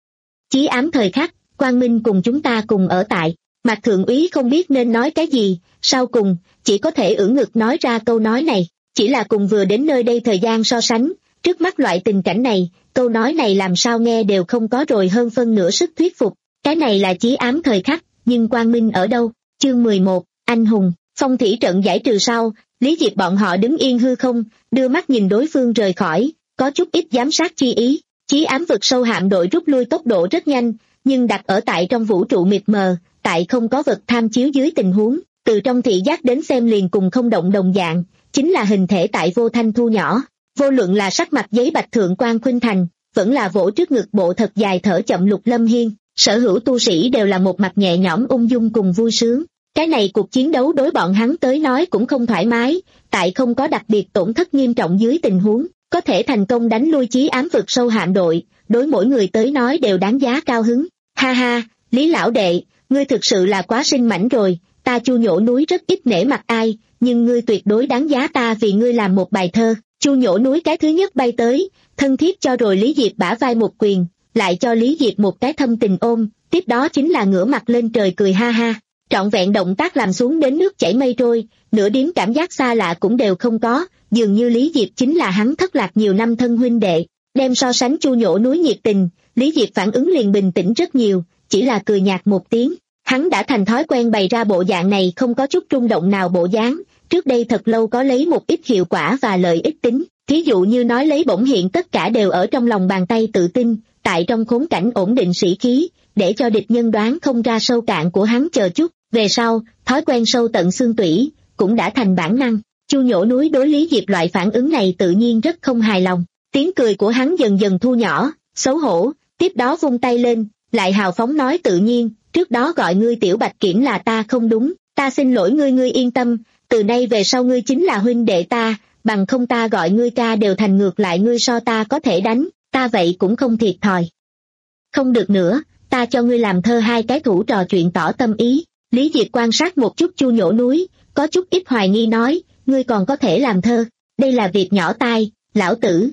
Speaker 2: chí ám thời khắc, quang minh cùng chúng ta cùng ở tại. Mạc Thượng úy không biết nên nói cái gì, sau cùng, chỉ có thể ưỡn ngực nói ra câu nói này, chỉ là cùng vừa đến nơi đây thời gian so sánh, trước mắt loại tình cảnh này, câu nói này làm sao nghe đều không có rồi hơn phân nửa sức thuyết phục, cái này là chí ám thời khắc, nhưng quang minh ở đâu? Chương mười một, anh hùng. Phong thủy trận giải trừ sau, Lý Diệp bọn họ đứng yên hư không, đưa mắt nhìn đối phương rời khỏi, có chút ít giám sát chi ý. Chí ám vực sâu hạm đội rút lui tốc độ rất nhanh, nhưng đặt ở tại trong vũ trụ mịt mờ, tại không có vật tham chiếu dưới tình huống, từ trong thị giác đến xem liền cùng không động đồng dạng, chính là hình thể tại vô thanh thu nhỏ. Vô luận là sắc mặt giấy bạch thượng quan khuynh thành, vẫn là vỗ trước ngực bộ thật dài thở chậm Lục Lâm Hiên, sở hữu tu sĩ đều là một mặt nhẹ nhõm ung dung cùng vui sướng. Cái này cuộc chiến đấu đối bọn hắn tới nói cũng không thoải mái, tại không có đặc biệt tổn thất nghiêm trọng dưới tình huống, có thể thành công đánh lui chí ám vực sâu hạm đội, đối mỗi người tới nói đều đáng giá cao hứng. Ha ha, Lý lão đệ, ngươi thực sự là quá sinh mảnh rồi, ta Chu Nhổ núi rất ít nể mặt ai, nhưng ngươi tuyệt đối đáng giá ta vì ngươi làm một bài thơ. Chu Nhổ núi cái thứ nhất bay tới, thân thiết cho rồi Lý Diệp bả vai một quyền, lại cho Lý Diệp một cái thâm tình ôm, tiếp đó chính là ngửa mặt lên trời cười ha ha. Trọn vẹn động tác làm xuống đến nước chảy mây trôi, nửa điểm cảm giác xa lạ cũng đều không có, dường như Lý Diệp chính là hắn thất lạc nhiều năm thân huynh đệ. Đem so sánh Chu Nhổ núi nhiệt tình, Lý Diệp phản ứng liền bình tĩnh rất nhiều, chỉ là cười nhạt một tiếng. Hắn đã thành thói quen bày ra bộ dạng này không có chút rung động nào bộ dáng, trước đây thật lâu có lấy một ít hiệu quả và lợi ích tính, thí dụ như nói lấy bỗng hiện tất cả đều ở trong lòng bàn tay tự tin, tại trong khốn cảnh ổn định sĩ khí, để cho địch nhân đoán không ra sâu cạn của hắn chờ chút, về sau, thói quen sâu tận xương tủy, cũng đã thành bản năng. Chu Nhổ núi đối Lý Diệp loại phản ứng này tự nhiên rất không hài lòng, tiếng cười của hắn dần dần thu nhỏ, xấu hổ, tiếp đó vung tay lên, lại hào phóng nói tự nhiên, trước đó gọi ngươi Tiểu Bạch Kiểm là ta không đúng, ta xin lỗi ngươi ngươi yên tâm, từ nay về sau ngươi chính là huynh đệ ta, bằng không ta gọi ngươi ca đều thành ngược lại ngươi so ta có thể đánh, ta vậy cũng không thiệt thòi. Không được nữa, ta cho ngươi làm thơ hai cái thủ trò chuyện tỏ tâm ý. Lý Diệp quan sát một chút Chu Nhổ núi, có chút ít hoài nghi nói, ngươi còn có thể làm thơ, đây là việc nhỏ tai, lão tử.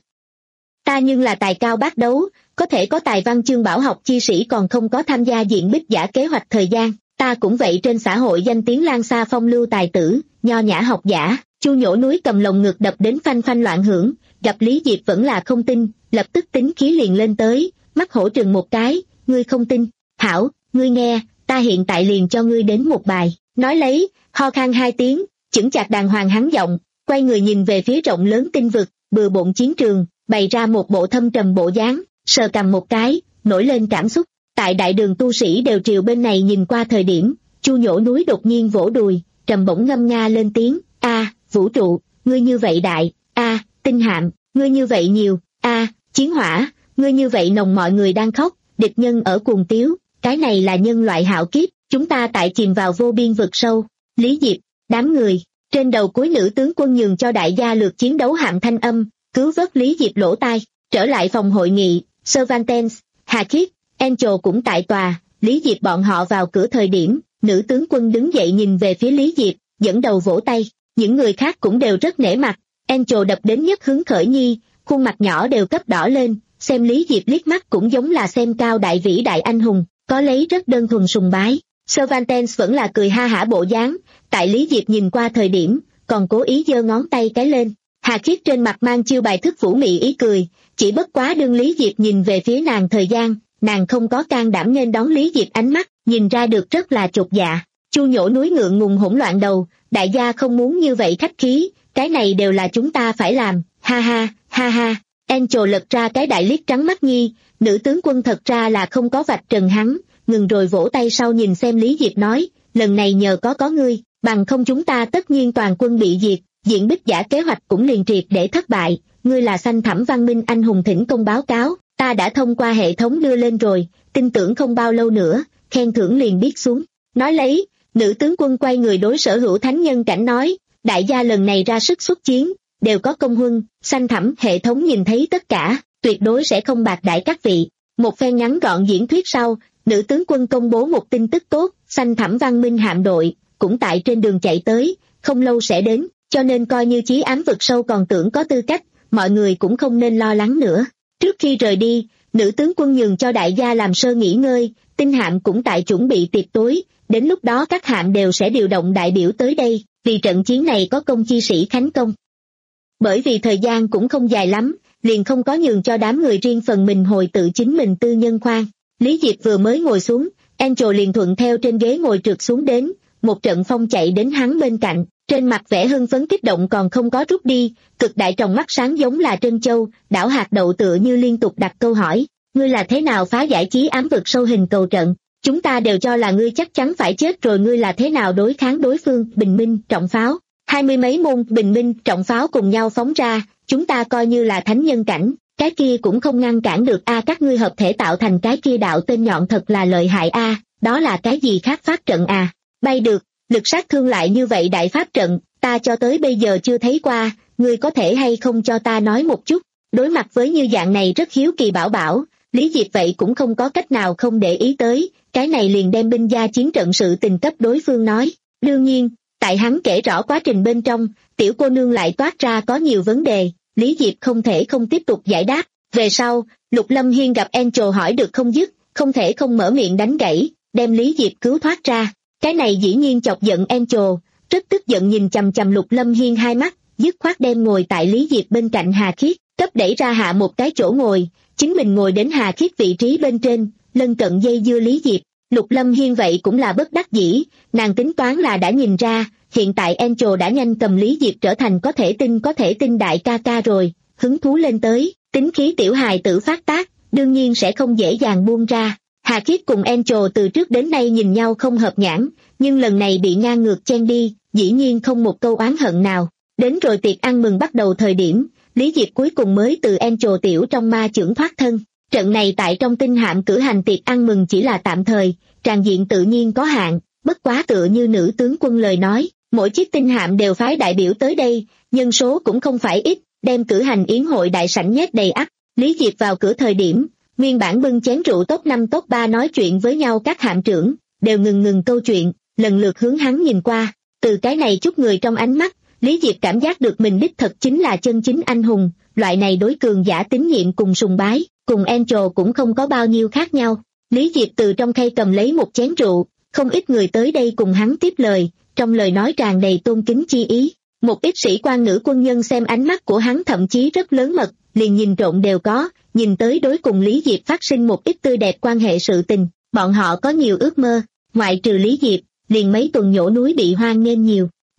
Speaker 2: Ta nhưng là tài cao bát đấu, có thể có tài văn chương bảo học chi sĩ còn không có tham gia diện bích giả kế hoạch thời gian, ta cũng vậy trên xã hội danh tiếng lan xa phong lưu tài tử, nho nhã học giả. Chu Nhổ núi cầm lồng ngực đập đến phanh phanh loạn hưởng, gặp Lý Diệp vẫn là không tin, lập tức tính khí liền lên tới, mắt hổ trừng một cái, ngươi không tin, hảo, ngươi nghe, ta hiện tại liền cho ngươi đến một bài, nói lấy, ho khan hai tiếng, chững chạc đàng hoàng hắn giọng, quay người nhìn về phía rộng lớn tinh vực, bừa bộn chiến trường, bày ra một bộ thâm trầm bộ dáng, sờ cằm một cái, nổi lên cảm xúc. Tại đại đường tu sĩ đều triều bên này nhìn qua thời điểm, Chu Nhổ Núi đột nhiên vỗ đùi, trầm bổng ngâm nga lên tiếng, a, vũ trụ, ngươi như vậy đại, a, tinh hạm, ngươi như vậy nhiều, a, chiến hỏa, ngươi như vậy nồng, mọi người đang khóc, địch nhân ở cuồng tiếu, cái này là nhân loại hạo kiếp, chúng ta tại chìm vào vô biên vực sâu. Lý Diệp, đám người, trên đầu cuối nữ tướng quân nhường cho đại gia lược chiến đấu hạm thanh âm, cứu vớt Lý Diệp lỗ tai, trở lại phòng hội nghị, Cervantes, Hà Khiết, Angel cũng tại tòa. Lý Diệp bọn họ vào cửa thời điểm, nữ tướng quân đứng dậy nhìn về phía Lý Diệp, dẫn đầu vỗ tay, những người khác cũng đều rất nể mặt. Angel đập đến nhất hứng khởi nhi, khuôn mặt nhỏ đều cấp đỏ lên, xem Lý Diệp liếc mắt cũng giống là xem cao đại vĩ đại anh hùng, có lấy rất đơn thuần sùng bái. Cervantes vẫn là cười ha hả bộ dáng, tại Lý Diệp nhìn qua thời điểm, còn cố ý giơ ngón tay cái lên. Hà Khiết trên mặt mang chiêu bài thức vũ mị ý cười, chỉ bất quá đương Lý Diệp nhìn về phía nàng thời gian, nàng không có can đảm nên đón Lý Diệp ánh mắt, nhìn ra được rất là chột dạ. Chu Nhổ Núi ngượng ngùng hỗn loạn đầu, đại gia không muốn như vậy khách khí, cái này đều là chúng ta phải làm, ha ha, ha ha. Angel lật ra cái đại liếc trắng mắt nhi, nữ tướng quân thật ra là không có vạch trần hắn, ngừng rồi vỗ tay sau nhìn xem Lý Diệp nói, lần này nhờ có có ngươi, bằng không chúng ta tất nhiên toàn quân bị diệt, diện bích giả kế hoạch cũng liền triệt để thất bại, ngươi là Xanh Thẳm Văn Minh anh hùng thỉnh công báo cáo, ta đã thông qua hệ thống đưa lên rồi, tin tưởng không bao lâu nữa, khen thưởng liền biết xuống. Nói lấy, nữ tướng quân quay người đối Sở Hữu thánh nhân cảnh nói, đại gia lần này ra sức xuất chiến, đều có công huân, Xanh Thẳm hệ thống nhìn thấy tất cả, tuyệt đối sẽ không bạc đãi các vị. Một phen ngắn gọn diễn thuyết sau, nữ tướng quân công bố một tin tức tốt, Xanh Thẳm Văn Minh hạm đội, cũng tại trên đường chạy tới, không lâu sẽ đến, cho nên coi như chí ám vực sâu còn tưởng có tư cách, mọi người cũng không nên lo lắng nữa. Trước khi rời đi, nữ tướng quân nhường cho đại gia làm sơ nghỉ ngơi, tinh hạm cũng tại chuẩn bị tiệc tối, đến lúc đó các hạm đều sẽ điều động đại biểu tới đây, vì trận chiến này có công chi sĩ khánh công. Bởi vì thời gian cũng không dài lắm, liền không có nhường cho đám người riêng phần mình hồi tự chính mình tư nhân khoang. Lý Diệp vừa mới ngồi xuống, Angel liền thuận theo trên ghế ngồi trượt xuống đến, một trận phong chạy đến hắn bên cạnh, trên mặt vẻ hưng phấn kích động còn không có rút đi, cực đại trong mắt sáng giống là trân châu, đảo hạt đậu tựa như liên tục đặt câu hỏi, ngươi là thế nào phá giải chí ám vực sâu hình cầu trận, chúng ta đều cho là ngươi chắc chắn phải chết rồi, ngươi là thế nào đối kháng đối phương, bình minh, trọng pháo, hai mươi mấy môn bình minh, trọng pháo cùng nhau phóng ra, chúng ta coi như là thánh nhân cảnh, cái kia cũng không ngăn cản được a, các ngươi hợp thể tạo thành cái kia đạo tên nhọn thật là lợi hại a, đó là cái gì khác pháp trận à, bay được, lực sát thương lại như vậy đại pháp trận, ta cho tới bây giờ chưa thấy qua, ngươi có thể hay không cho ta nói một chút. Đối mặt với như dạng này rất hiếu kỳ bảo bảo, Lý Diệp vậy cũng không có cách nào không để ý tới, cái này liền đem binh gia chiến trận sự tình cấp đối phương nói. Đương nhiên, tại hắn kể rõ quá trình bên trong, tiểu cô nương lại toát ra có nhiều vấn đề, Lý Diệp không thể không tiếp tục giải đáp. Về sau, Lục Lâm Hiên gặp Angel hỏi được không dứt, không thể không mở miệng đánh gãy, đem Lý Diệp cứu thoát ra. Cái này dĩ nhiên chọc giận Angel, rất tức giận nhìn chằm chằm Lục Lâm Hiên hai mắt, dứt khoát đem ngồi tại Lý Diệp bên cạnh Hà Khiết, cấp đẩy ra hạ một cái chỗ ngồi, chính mình ngồi đến Hà Khiết vị trí bên trên, lân cận dây dưa Lý Diệp. Lục Lâm Hiên vậy cũng là bất đắc dĩ, nàng tính toán là đã nhìn ra, hiện tại Angel đã nhanh cầm Lý Diệp trở thành có thể tin có thể tin đại ca ca rồi, hứng thú lên tới, tính khí tiểu hài tử phát tác, đương nhiên sẽ không dễ dàng buông ra. Hà Khiết cùng Angel từ trước đến nay nhìn nhau không hợp nhãn, nhưng lần này bị ngang ngược chen đi, dĩ nhiên không một câu oán hận nào. Đến rồi tiệc ăn mừng bắt đầu thời điểm, Lý Diệp cuối cùng mới từ Angel tiểu trong ma chưởng thoát thân. Trận này tại trong tinh hạm cử hành tiệc ăn mừng chỉ là tạm thời, tràng diện tự nhiên có hạn, bất quá tựa như nữ tướng quân lời nói, mỗi chiếc tinh hạm đều phái đại biểu tới đây, nhân số cũng không phải ít, đem cử hành yến hội đại sảnh nhét đầy ắp. Lý Diệp vào cửa thời điểm, nguyên bản bưng chén rượu top năm top ba nói chuyện với nhau các hạm trưởng, đều ngừng ngừng câu chuyện, lần lượt hướng hắn nhìn qua, từ cái này chút người trong ánh mắt, Lý Diệp cảm giác được mình đích thật chính là chân chính anh hùng, loại này đối cường giả tín nhiệm cùng sùng bái, cùng Angel cũng không có bao nhiêu khác nhau. Lý Diệp từ trong khay cầm lấy một chén rượu, không ít người tới đây cùng hắn tiếp lời, trong lời nói tràn đầy tôn kính chi ý. Một ít sĩ quan nữ quân nhân xem ánh mắt của hắn thậm chí rất lớn mật, liền nhìn trộn đều có, nhìn tới đối cùng Lý Diệp phát sinh một ít tươi đẹp quan hệ sự tình, bọn họ có nhiều ước mơ, ngoại trừ Lý Diệp, liền mấy tuần nhổ núi bị hoan nghênh nhiều.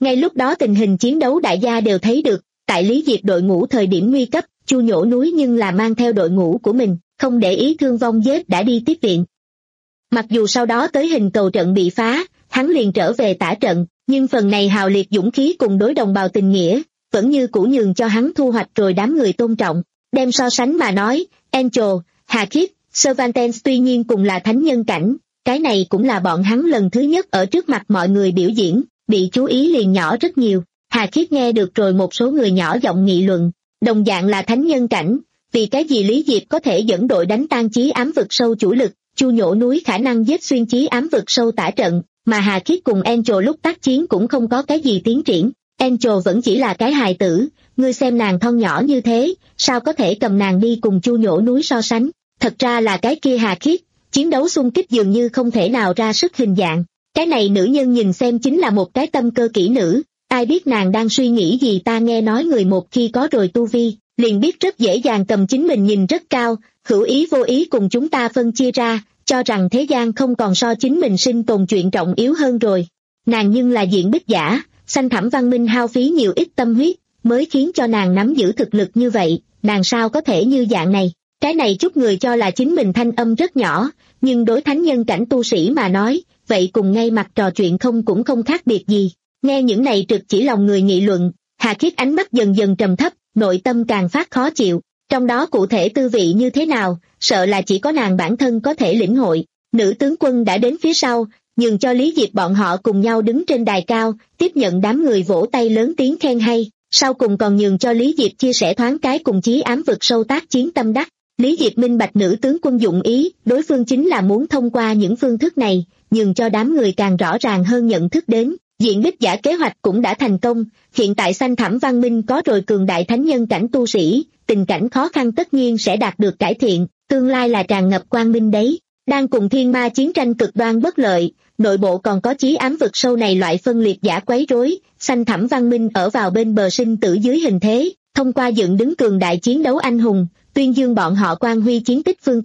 Speaker 2: Ngay lúc đó tình hình chiến đấu đại gia đều thấy được, tại Lý Diệp đội ngũ thời điểm nguy cấp, Chu Nhổ Núi nhưng là mang theo đội ngũ của mình, không để ý thương vong vết đã đi tiếp viện. Mặc dù sau đó tới hình cầu trận bị phá, hắn liền trở về tả trận, nhưng phần này hào liệt dũng khí cùng đối đồng bào tình nghĩa, vẫn như cũ nhường cho hắn thu hoạch rồi đám người tôn trọng. Đem so sánh mà nói, Angel, Hà Khiết, Cervantes tuy nhiên cùng là thánh nhân cảnh, cái này cũng là bọn hắn lần thứ nhất ở trước mặt mọi người biểu diễn, bị chú ý liền nhỏ rất nhiều. Hà Khiết nghe được rồi một số người nhỏ giọng nghị luận, đồng dạng là thánh nhân cảnh, vì cái gì Lý Diệp có thể dẫn đội đánh tan chí ám vực sâu chủ lực, Chu Nhổ Núi khả năng giết xuyên chí ám vực sâu tả trận, mà Hà Khiết cùng Angel lúc tác chiến cũng không có cái gì tiến triển. Angel vẫn chỉ là cái hài tử, ngươi xem nàng thon nhỏ như thế, sao có thể cầm nàng đi cùng Chu Nhổ Núi so sánh. Thật ra là cái kia Hà Khiết, chiến đấu xung kích dường như không thể nào ra sức hình dạng. Cái này nữ nhân nhìn xem chính là một cái tâm cơ kỹ nữ, ai biết nàng đang suy nghĩ gì. Ta nghe nói người một khi có rồi tu vi, liền biết rất dễ dàng cầm chính mình nhìn rất cao, hữu ý vô ý cùng chúng ta phân chia ra, cho rằng thế gian không còn so chính mình sinh tồn chuyện trọng yếu hơn rồi. Nàng nhưng là diện bích giả, Xanh Thẳm Văn Minh hao phí nhiều ít tâm huyết, mới khiến cho nàng nắm giữ thực lực như vậy, nàng sao có thể như dạng này. Cái này chút người cho là chính mình thanh âm rất nhỏ, nhưng đối thánh nhân cảnh tu sĩ mà nói, vậy cùng ngay mặt trò chuyện không cũng không khác biệt gì. Nghe những này trực chỉ lòng người nghị luận, Hà Khiết ánh mắt dần dần trầm thấp, nội tâm càng phát khó chịu, trong đó cụ thể tư vị như thế nào, sợ là chỉ có nàng bản thân có thể lĩnh hội. Nữ tướng quân đã đến phía sau, nhường cho Lý Diệp bọn họ cùng nhau đứng trên đài cao, tiếp nhận đám người vỗ tay lớn tiếng khen hay, sau cùng còn nhường cho Lý Diệp chia sẻ thoáng cái cùng chí ám vực sâu tác chiến tâm đắc. Lý Diệp minh bạch nữ tướng quân dụng ý, đối phương chính là muốn thông qua những phương thức này, nhường cho đám người càng rõ ràng hơn nhận thức đến, diện bích giả kế hoạch cũng đã thành công, hiện tại Xanh Thẳm Văn Minh có rồi cường đại thánh nhân cảnh tu sĩ, tình cảnh khó khăn tất nhiên sẽ đạt được cải thiện, tương lai là tràn ngập quang minh đấy. Đang cùng thiên ma chiến tranh cực đoan bất lợi, nội bộ còn có chí ám vực sâu này loại phân liệt giả quấy rối, Xanh Thẳm Văn Minh ở vào bên bờ sinh tử dưới hình thế, thông qua dựng đứng cường đại chiến đấu anh hùng, tuyên dương bọn họ quang huy chiến tích phương.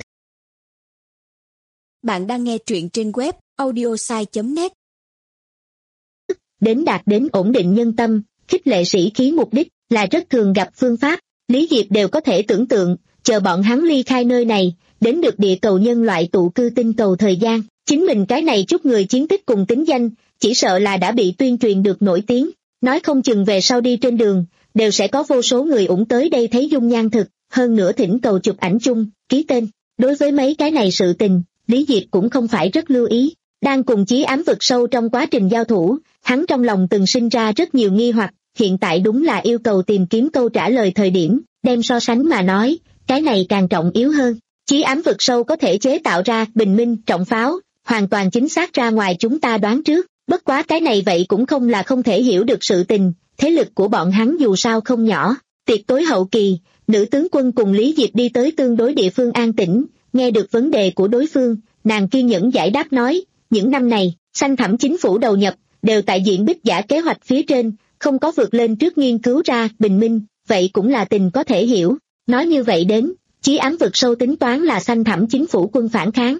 Speaker 3: Bạn đang nghe truyện trên web audiosai chấm net.
Speaker 2: Đến đạt đến ổn định nhân tâm, khích lệ sĩ khí mục đích, là rất thường gặp phương pháp, Lý Diệp đều có thể tưởng tượng, chờ bọn hắn ly khai nơi này, đến được địa cầu nhân loại tụ cư tinh cầu thời gian, chính mình cái này chút người chiến tích cùng tính danh, chỉ sợ là đã bị tuyên truyền được nổi tiếng, nói không chừng về sau đi trên đường, đều sẽ có vô số người ủng tới đây thấy dung nhan thực, hơn nữa thỉnh cầu chụp ảnh chung, ký tên. Đối với mấy cái này sự tình, Lý Diệp cũng không phải rất lưu ý, đang cùng chí ám vực sâu trong quá trình giao thủ, hắn trong lòng từng sinh ra rất nhiều nghi hoặc, hiện tại đúng là yêu cầu tìm kiếm câu trả lời thời điểm, đem so sánh mà nói, cái này càng trọng yếu hơn. Chí ám vực sâu có thể chế tạo ra bình minh, trọng pháo, hoàn toàn chính xác ra ngoài chúng ta đoán trước, bất quá cái này vậy cũng không là không thể hiểu được sự tình, thế lực của bọn hắn dù sao không nhỏ. Tiệc tối hậu kỳ, nữ tướng quân cùng Lý Diệp đi tới tương đối địa phương an tĩnh, nghe được vấn đề của đối phương, nàng kiên nhẫn giải đáp nói, những năm này, Xanh Thẳm chính phủ đầu nhập, đều tại diện bích giả kế hoạch phía trên, không có vượt lên trước nghiên cứu ra bình minh, vậy cũng là tình có thể hiểu. Nói như vậy đến, chí ám vực sâu tính toán là Xanh Thẳm chính phủ quân phản kháng.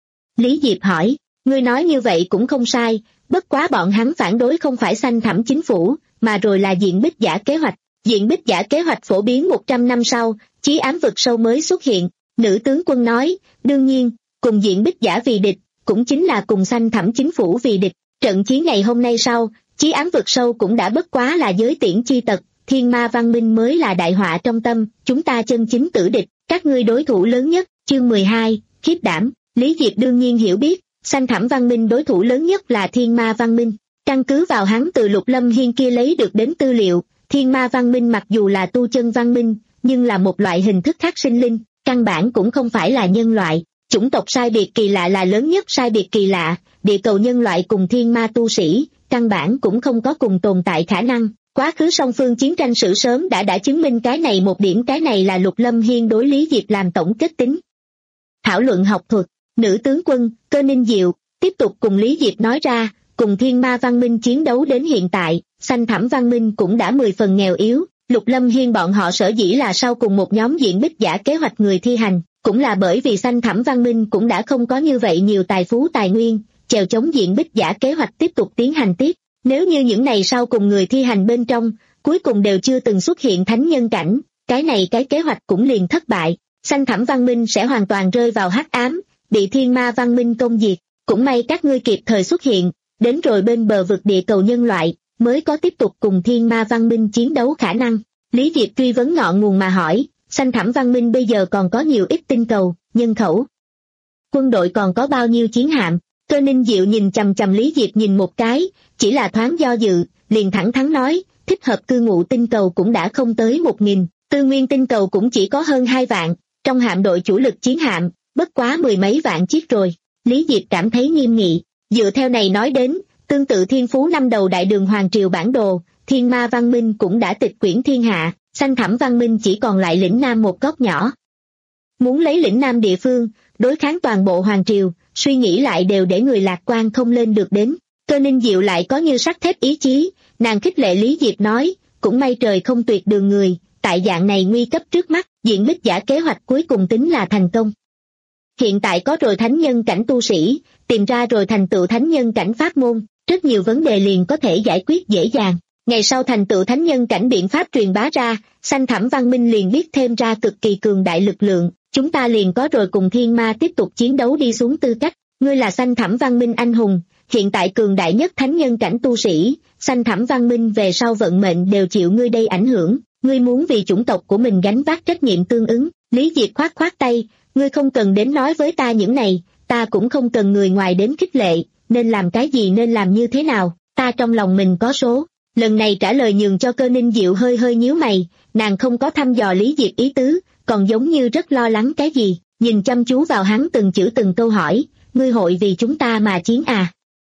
Speaker 2: Lý Diệp hỏi, ngươi nói như vậy cũng không sai, bất quá bọn hắn phản đối không phải Xanh Thẳm chính phủ, mà rồi là diện bích giả kế hoạch. Diện bích giả kế hoạch phổ biến một trăm năm sau, chí ám vực sâu mới xuất hiện. Nữ tướng quân nói, đương nhiên, cùng diện bích giả vì địch, cũng chính là cùng Xanh Thẳm chính phủ vì địch. Trận chiến ngày hôm nay sau, chí ám vực sâu cũng đã bất quá là giới tiễn chi tật, thiên ma văn minh mới là đại họa trong tâm, chúng ta chân chính tử địch, các ngươi đối thủ lớn nhất. Chương mười hai, khiếp đảm. Lý Diệp đương nhiên hiểu biết, Xanh Thẳm văn minh đối thủ lớn nhất là thiên ma văn minh. Căn cứ vào hắn từ Lục Lâm Hiên kia lấy được đến tư liệu, thiên ma văn minh mặc dù là tu chân văn minh, nhưng là một loại hình thức khác sinh linh, căn bản cũng không phải là nhân loại. Chủng tộc sai biệt kỳ lạ là lớn nhất sai biệt kỳ lạ, địa cầu nhân loại cùng thiên ma tu sĩ, căn bản cũng không có cùng tồn tại khả năng. Quá khứ song phương chiến tranh sử sớm đã đã chứng minh cái này một điểm, cái này là Lục Lâm Hiên đối Lý Diệp làm tổng kết tính. Thảo luận học thuật, nữ tướng quân, Cơ Ninh Diệu, tiếp tục cùng Lý Diệp nói ra, cùng thiên ma văn minh chiến đấu đến hiện tại, Xanh Thẳm văn minh cũng đã mười phần nghèo yếu, Lục Lâm Hiên bọn họ sở dĩ là sau cùng một nhóm diện bích giả kế hoạch người thi hành, cũng là bởi vì Xanh Thẳm văn minh cũng đã không có như vậy nhiều tài phú tài nguyên, chèo chống diện bích giả kế hoạch tiếp tục tiến hành tiếp. Nếu như những này sau cùng người thi hành bên trong, cuối cùng đều chưa từng xuất hiện thánh nhân cảnh, cái này cái kế hoạch cũng liền thất bại, Xanh Thẳm Văn Minh sẽ hoàn toàn rơi vào hắc ám, bị Thiên Ma Văn Minh công diệt. Cũng may các ngươi kịp thời xuất hiện, đến rồi bên bờ vực địa cầu nhân loại, mới có tiếp tục cùng Thiên Ma Văn Minh chiến đấu khả năng. Lý Diệp truy vấn ngọn nguồn mà hỏi, Xanh Thẳm Văn Minh bây giờ còn có nhiều ít tinh cầu, nhân khẩu, quân đội còn có bao nhiêu chiến hạm? Cơ Ninh Diệu nhìn chằm chằm Lý Diệp nhìn một cái, chỉ là thoáng do dự, liền thẳng thắn nói, thích hợp cư ngụ tinh cầu cũng đã không tới một nghìn, tư nguyên tinh cầu cũng chỉ có hơn hai vạn, trong hạm đội chủ lực chiến hạm, bất quá mười mấy vạn chiếc rồi. Lý Diệp cảm thấy nghiêm nghị, dựa theo này nói đến, tương tự Thiên Phú năm đầu đại đường Hoàng Triều bản đồ, Thiên Ma Văn Minh cũng đã tịch quyển thiên hạ, Xanh Thẳm Văn Minh chỉ còn lại lĩnh Nam một góc nhỏ. Muốn lấy lĩnh Nam địa phương, đối kháng toàn bộ Hoàng Triều, suy nghĩ lại đều để người lạc quan không lên được đến. Cơ Ninh Diệu lại có như sắt thép ý chí, nàng khích lệ Lý Diệp nói, cũng may trời không tuyệt đường người, tại dạng này nguy cấp trước mắt, diện bích giả kế hoạch cuối cùng tính là thành công. Hiện tại có rồi thánh nhân cảnh tu sĩ, tìm ra rồi thành tựu thánh nhân cảnh pháp môn, rất nhiều vấn đề liền có thể giải quyết dễ dàng. Ngày sau thành tựu thánh nhân cảnh biện pháp truyền bá ra, Xanh Thẳm Văn Minh liền biết thêm ra cực kỳ cường đại lực lượng, chúng ta liền có rồi cùng thiên ma tiếp tục chiến đấu đi xuống tư cách. Ngươi là Xanh Thẳm Văn Minh anh hùng, hiện tại cường đại nhất thánh nhân cảnh tu sĩ, Xanh Thẳm Văn Minh về sau vận mệnh đều chịu ngươi đây ảnh hưởng, ngươi muốn vì chủng tộc của mình gánh vác trách nhiệm tương ứng. Lý Diệp khoát khoát tay, ngươi không cần đến nói với ta những này, ta cũng không cần người ngoài đến khích lệ, nên làm cái gì nên làm như thế nào, ta trong lòng mình có số. Lần này trả lời nhường cho Cơ Ninh Diệu hơi hơi nhíu mày, nàng không có thăm dò Lý Diệp ý tứ, còn giống như rất lo lắng cái gì, nhìn chăm chú vào hắn từng chữ từng câu hỏi, ngươi hội vì chúng ta mà chiến à?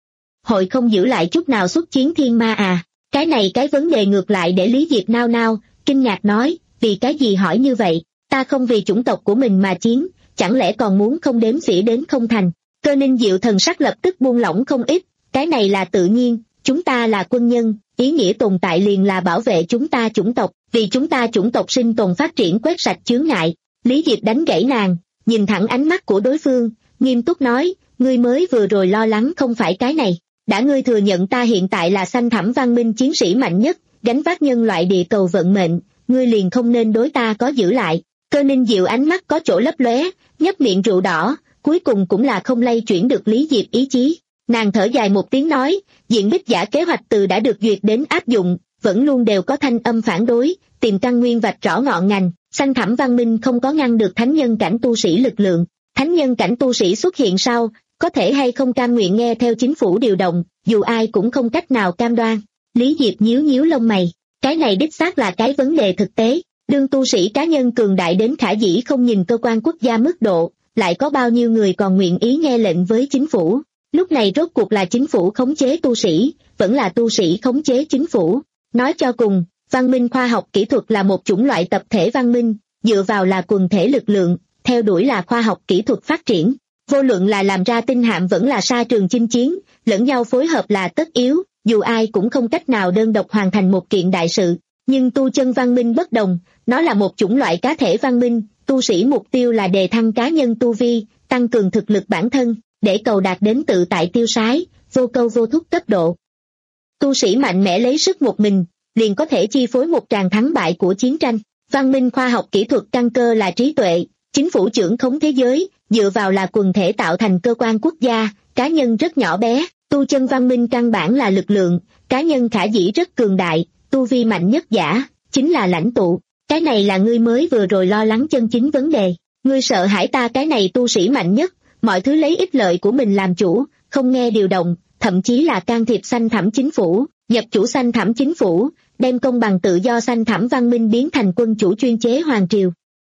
Speaker 2: Hội không giữ lại chút nào xuất chiến thiên ma à? Cái này cái vấn đề ngược lại để Lý Diệp nao nao, kinh ngạc nói, vì cái gì hỏi như vậy, ta không vì chủng tộc của mình mà chiến, chẳng lẽ còn muốn không đếm xỉa đến không thành? Cơ Ninh Diệu thần sắc lập tức buông lỏng không ít, cái này là tự nhiên, chúng ta là quân nhân, ý nghĩa tồn tại liền là bảo vệ chúng ta chủng tộc, vì chúng ta chủng tộc sinh tồn phát triển quét sạch chướng ngại. Lý Diệp đánh gãy nàng, nhìn thẳng ánh mắt của đối phương, nghiêm túc nói, ngươi mới vừa rồi lo lắng không phải cái này, đã ngươi thừa nhận ta hiện tại là Xanh Thẳm Văn Minh chiến sĩ mạnh nhất, gánh vác nhân loại địa cầu vận mệnh, ngươi liền không nên đối ta có giữ lại. Cơ Ninh Diệu ánh mắt có chỗ lấp lóe, nhấp miệng rượu đỏ, cuối cùng cũng là không lay chuyển được Lý Diệp ý chí. Nàng thở dài một tiếng nói, diện bích giả kế hoạch từ đã được duyệt đến áp dụng, vẫn luôn đều có thanh âm phản đối, tìm căn nguyên vạch rõ ngọn ngành, Xanh Thẳm Văn Minh không có ngăn được thánh nhân cảnh tu sĩ lực lượng. Thánh nhân cảnh tu sĩ xuất hiện sau, có thể hay không cam nguyện nghe theo chính phủ điều động, dù ai cũng không cách nào cam đoan. Lý Diệp nhíu nhíu lông mày, cái này đích xác là cái vấn đề thực tế, đương tu sĩ cá nhân cường đại đến khả dĩ không nhìn cơ quan quốc gia mức độ, lại có bao nhiêu người còn nguyện ý nghe lệnh với chính phủ. Lúc này rốt cuộc là chính phủ khống chế tu sĩ, vẫn là tu sĩ khống chế chính phủ. Nói cho cùng, văn minh khoa học kỹ thuật là một chủng loại tập thể văn minh, dựa vào là quần thể lực lượng, theo đuổi là khoa học kỹ thuật phát triển. Vô luận là làm ra tinh hạm vẫn là sa trường chinh chiến, lẫn nhau phối hợp là tất yếu, dù ai cũng không cách nào đơn độc hoàn thành một kiện đại sự. Nhưng tu chân văn minh bất đồng, nó là một chủng loại cá thể văn minh, tu sĩ mục tiêu là đề thăng cá nhân tu vi, tăng cường thực lực bản thân, để cầu đạt đến tự tại tiêu sái, vô câu vô thúc cấp độ. Tu sĩ mạnh mẽ lấy sức một mình, liền có thể chi phối một tràng thắng bại của chiến tranh. Văn minh khoa học kỹ thuật căn cơ là trí tuệ, chính phủ trưởng khống thế giới, dựa vào là quần thể tạo thành cơ quan quốc gia, cá nhân rất nhỏ bé. Tu chân văn minh căn bản là lực lượng, cá nhân khả dĩ rất cường đại, tu vi mạnh nhất giả, chính là lãnh tụ. Cái này là ngươi mới vừa rồi lo lắng chân chính vấn đề. Ngươi sợ hãi ta cái này tu sĩ mạnh nhất, mọi thứ lấy ích lợi của mình làm chủ, không nghe điều động, thậm chí là can thiệp Xanh Thẳm chính phủ, nhập chủ Xanh Thẳm chính phủ, đem công bằng tự do Xanh Thẳm văn minh biến thành quân chủ chuyên chế hoàng triều.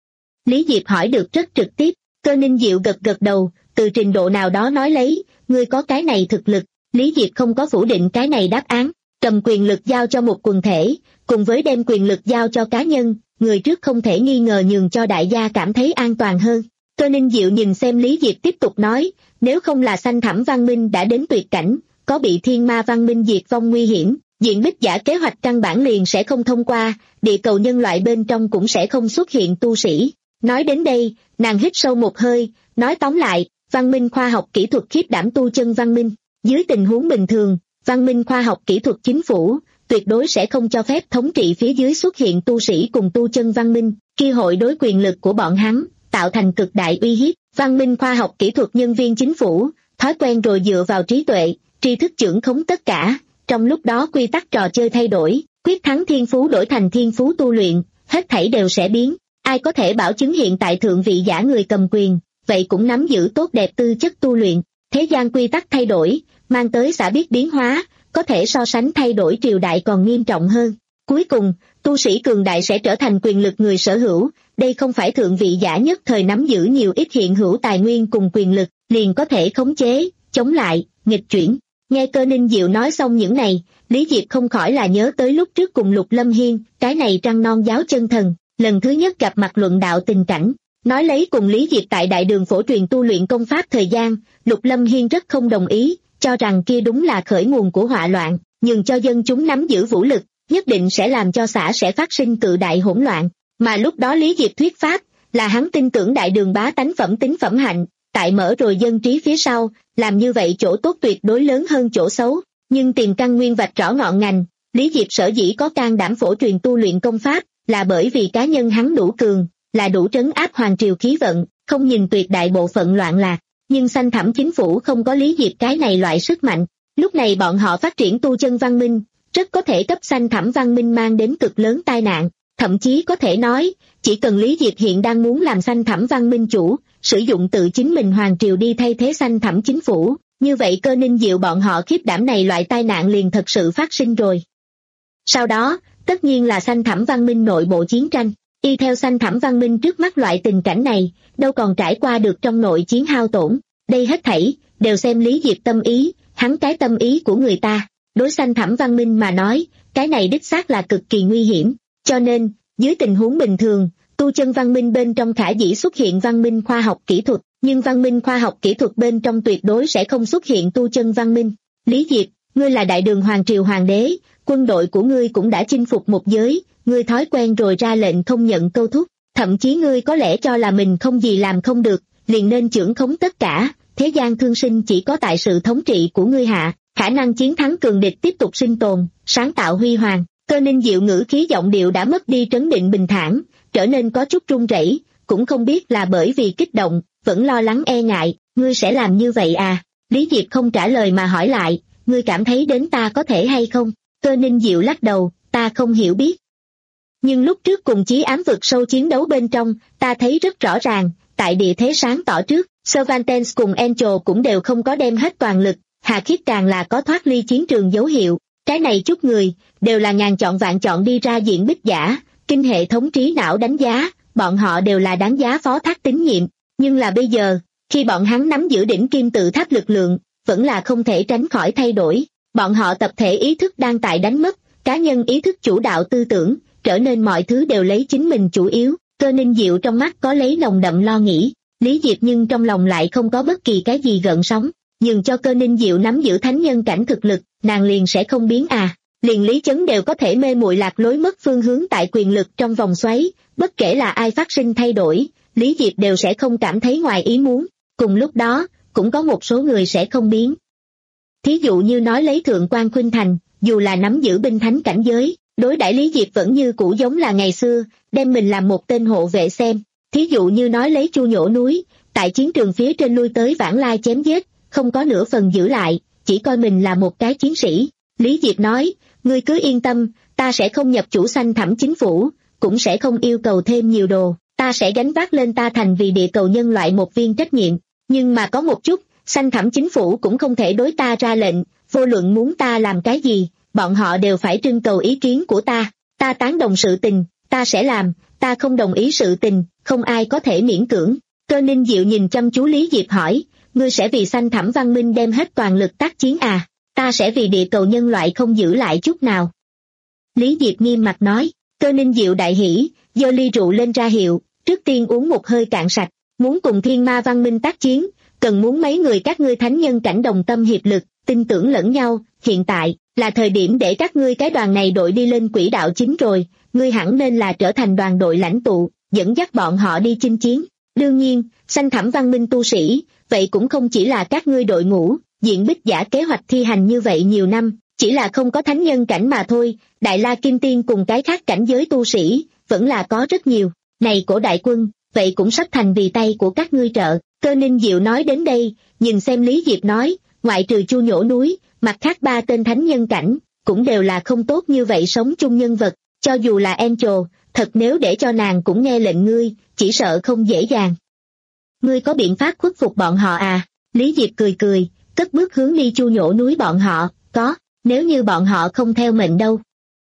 Speaker 2: Lý Diệp hỏi được rất trực tiếp, Cơ Ninh Diệu gật gật đầu, từ trình độ nào đó nói lấy, ngươi có cái này thực lực. Lý Diệp không có phủ định cái này đáp án, cầm quyền lực giao cho một quần thể, cùng với đem quyền lực giao cho cá nhân, người trước không thể nghi ngờ nhường cho đại gia cảm thấy an toàn hơn. Cơ Ninh Diệu nhìn xem Lý Diệp tiếp tục nói, nếu không là Xanh Thẳm văn minh đã đến tuyệt cảnh, có bị thiên ma văn minh diệt vong nguy hiểm, diện bích giả kế hoạch căn bản liền sẽ không thông qua, địa cầu nhân loại bên trong cũng sẽ không xuất hiện tu sĩ. Nói đến đây, nàng hít sâu một hơi, nói tóm lại, văn minh khoa học kỹ thuật khiếp đảm tu chân văn minh. Dưới tình huống bình thường, Văn minh khoa học kỹ thuật chính phủ tuyệt đối sẽ không cho phép thống trị phía dưới xuất hiện tu sĩ cùng tu chân văn minh, kia hội đối quyền lực của bọn hắn tạo thành cực đại uy hiếp. Văn minh khoa học kỹ thuật nhân viên chính phủ thói quen rồi dựa vào trí tuệ, tri thức trưởng khống tất cả, trong lúc đó quy tắc trò chơi thay đổi, quyết thắng thiên phú đổi thành thiên phú tu luyện, hết thảy đều sẽ biến. Ai có thể bảo chứng hiện tại thượng vị giả người cầm quyền, vậy cũng nắm giữ tốt đẹp tư chất tu luyện. Thế gian quy tắc thay đổi, mang tới xả biết biến hóa, có thể so sánh thay đổi triều đại còn nghiêm trọng hơn. Cuối cùng, tu sĩ cường đại sẽ trở thành quyền lực người sở hữu, đây không phải thượng vị giả nhất thời nắm giữ nhiều ít hiện hữu tài nguyên cùng quyền lực, liền có thể khống chế, chống lại, nghịch chuyển. Nghe Cơ Ninh Diệu nói xong những này, Lý Diệp không khỏi là nhớ tới lúc trước cùng Lục Lâm Hiên, cái này trăng non giáo chân thần, lần thứ nhất gặp mặt luận đạo tình cảnh. Nói lấy cùng Lý Diệp tại đại đường phổ truyền tu luyện công pháp thời gian, Lục Lâm Hiên rất không đồng ý, cho rằng kia đúng là khởi nguồn của họa loạn, nhưng cho dân chúng nắm giữ vũ lực, nhất định sẽ làm cho xã sẽ phát sinh cự đại hỗn loạn. Mà lúc đó Lý Diệp thuyết pháp, là hắn tin tưởng đại đường bá tánh phẩm tính phẩm hạnh, tại mở rồi dân trí phía sau, làm như vậy chỗ tốt tuyệt đối lớn hơn chỗ xấu, nhưng tìm căn nguyên vạch rõ ngọn ngành. Lý Diệp sở dĩ có can đảm phổ truyền tu luyện công pháp, là bởi vì cá nhân hắn đủ cường, là đủ trấn áp hoàng triều khí vận, không nhìn tuyệt đại bộ phận loạn lạc. Nhưng Xanh Thẳm chính phủ không có Lý Diệp cái này loại sức mạnh. Lúc này bọn họ phát triển tu chân văn minh, rất có thể cấp Xanh Thẳm văn minh mang đến cực lớn tai nạn. Thậm chí có thể nói, chỉ cần Lý Diệp hiện đang muốn làm Xanh Thẳm văn minh chủ, sử dụng tự chính mình hoàng triều đi thay thế Xanh Thẳm chính phủ, như vậy Cơ Ninh Diệu bọn họ khiếp đảm này loại tai nạn liền thật sự phát sinh rồi. Sau đó, tất nhiên là Xanh Thẳm văn minh nội bộ chiến tranh. Y theo Xanh Thẳm văn minh trước mắt loại tình cảnh này, đâu còn trải qua được trong nội chiến hao tổn. Đây hết thảy đều xem Lý Diệp tâm ý, hắn cái tâm ý của người ta. Đối Xanh Thẳm văn minh mà nói, cái này đích xác là cực kỳ nguy hiểm. Cho nên, dưới tình huống bình thường, tu chân văn minh bên trong khả dĩ xuất hiện văn minh khoa học kỹ thuật, nhưng văn minh khoa học kỹ thuật bên trong tuyệt đối sẽ không xuất hiện tu chân văn minh. Lý Diệp, ngươi là đại đường hoàng triều hoàng đế, quân đội của ngươi cũng đã chinh phục một giới, ngươi thói quen rồi ra lệnh không nhận câu thúc, thậm chí ngươi có lẽ cho là mình không gì làm không được, liền nên trưởng khống tất cả, thế gian thương sinh chỉ có tại sự thống trị của ngươi hạ, khả năng chiến thắng cường địch tiếp tục sinh tồn, sáng tạo huy hoàng. Cơ Ninh Diệu ngữ khí giọng điệu đã mất đi trấn định bình thản, trở nên có chút run rẩy, cũng không biết là bởi vì kích động, vẫn lo lắng e ngại. Ngươi sẽ làm như vậy à? Lý Diệp không trả lời mà hỏi lại, ngươi cảm thấy đến ta có thể hay không? Cơ Ninh Diệu lắc đầu, ta không hiểu biết. Nhưng lúc trước cùng chí ám vực sâu chiến đấu bên trong, ta thấy rất rõ ràng, tại địa thế sáng tỏ trước, Cervantes cùng Angel cũng đều không có đem hết toàn lực, Hà Khiết càng là có thoát ly chiến trường dấu hiệu. Cái này chút người, đều là ngàn chọn vạn chọn đi ra diện bích giả, kinh hệ thống trí não đánh giá, bọn họ đều là đáng giá phó thác tín nhiệm. Nhưng là bây giờ, khi bọn hắn nắm giữ đỉnh kim tự tháp lực lượng, vẫn là không thể tránh khỏi thay đổi. Bọn họ tập thể ý thức đang tại đánh mất, cá nhân ý thức chủ đạo tư tưởng, trở nên mọi thứ đều lấy chính mình chủ yếu. Cơ Ninh Diệu trong mắt có lấy nồng đậm lo nghĩ, Lý Diệp nhưng trong lòng lại không có bất kỳ cái gì gợn sóng. Nhường cho Cơ Ninh Diệu nắm giữ thánh nhân cảnh thực lực, nàng liền sẽ không biến à. Liền Lý Chấn đều có thể mê muội lạc lối mất phương hướng tại quyền lực trong vòng xoáy, bất kể là ai phát sinh thay đổi, Lý Diệp đều sẽ không cảm thấy ngoài ý muốn. Cùng lúc đó, cũng có một số người sẽ không biến. Thí dụ như nói lấy Thượng Quan Khuynh Thành, dù là nắm giữ binh thánh cảnh giới, đối đãi Lý Diệp vẫn như cũ giống là ngày xưa, đem mình làm một tên hộ vệ xem. Thí dụ như nói lấy Chu Nhổ núi, tại chiến trường phía trên lui tới vãng lai chém giết, không có nửa phần giữ lại, chỉ coi mình là một cái chiến sĩ. Lý Diệp nói, ngươi cứ yên tâm, ta sẽ không nhập chủ Xanh Thẳm chính phủ, cũng sẽ không yêu cầu thêm nhiều đồ, ta sẽ gánh vác lên ta thành vì địa cầu nhân loại một viên trách nhiệm. Nhưng mà có một chút, Xanh Thẳm chính phủ cũng không thể đối ta ra lệnh, vô luận muốn ta làm cái gì, bọn họ đều phải trưng cầu ý kiến của ta. Ta tán đồng sự tình, ta sẽ làm, ta không đồng ý sự tình, không ai có thể miễn cưỡng. Cơ Ninh Diệu nhìn chăm chú Lý Diệp hỏi, ngươi sẽ vì Xanh Thẳm văn minh đem hết toàn lực tác chiến à? Ta sẽ vì địa cầu nhân loại không giữ lại chút nào. Lý Diệp nghiêm mặt nói. Cơ Ninh Diệu đại hỉ, giơ ly rượu lên ra hiệu, trước tiên uống một hơi cạn sạch. Muốn cùng thiên ma văn minh tác chiến, cần muốn mấy người các ngươi thánh nhân cảnh đồng tâm hiệp lực, tin tưởng lẫn nhau. Hiện tại là thời điểm để các ngươi cái đoàn này đội đi lên quỹ đạo chính rồi, ngươi hẳn nên là trở thành đoàn đội lãnh tụ, dẫn dắt bọn họ đi chinh chiến. Đương nhiên, Xanh Thẳm văn minh tu sĩ, vậy cũng không chỉ là các ngươi đội ngũ, Diện Bích Giả kế hoạch thi hành như vậy nhiều năm, chỉ là không có thánh nhân cảnh mà thôi, Đại La Kim Tiên cùng cái khác cảnh giới tu sĩ, vẫn là có rất nhiều. Này cổ đại quân, vậy cũng sắp thành vì tay của các ngươi trợ. Cơ Ninh Diệu nói đến đây, nhìn xem Lý Diệp nói, ngoại trừ Chu Nhổ Núi, mặt khác ba tên thánh nhân cảnh, cũng đều là không tốt như vậy sống chung nhân vật, cho dù là Angel, thật nếu để cho nàng cũng nghe lệnh ngươi, chỉ sợ không dễ dàng. Ngươi có biện pháp khuất phục bọn họ à? Lý Diệp cười cười, cất bước hướng đi Chu Nhổ Núi bọn họ, có, nếu như bọn họ không theo mệnh đâu.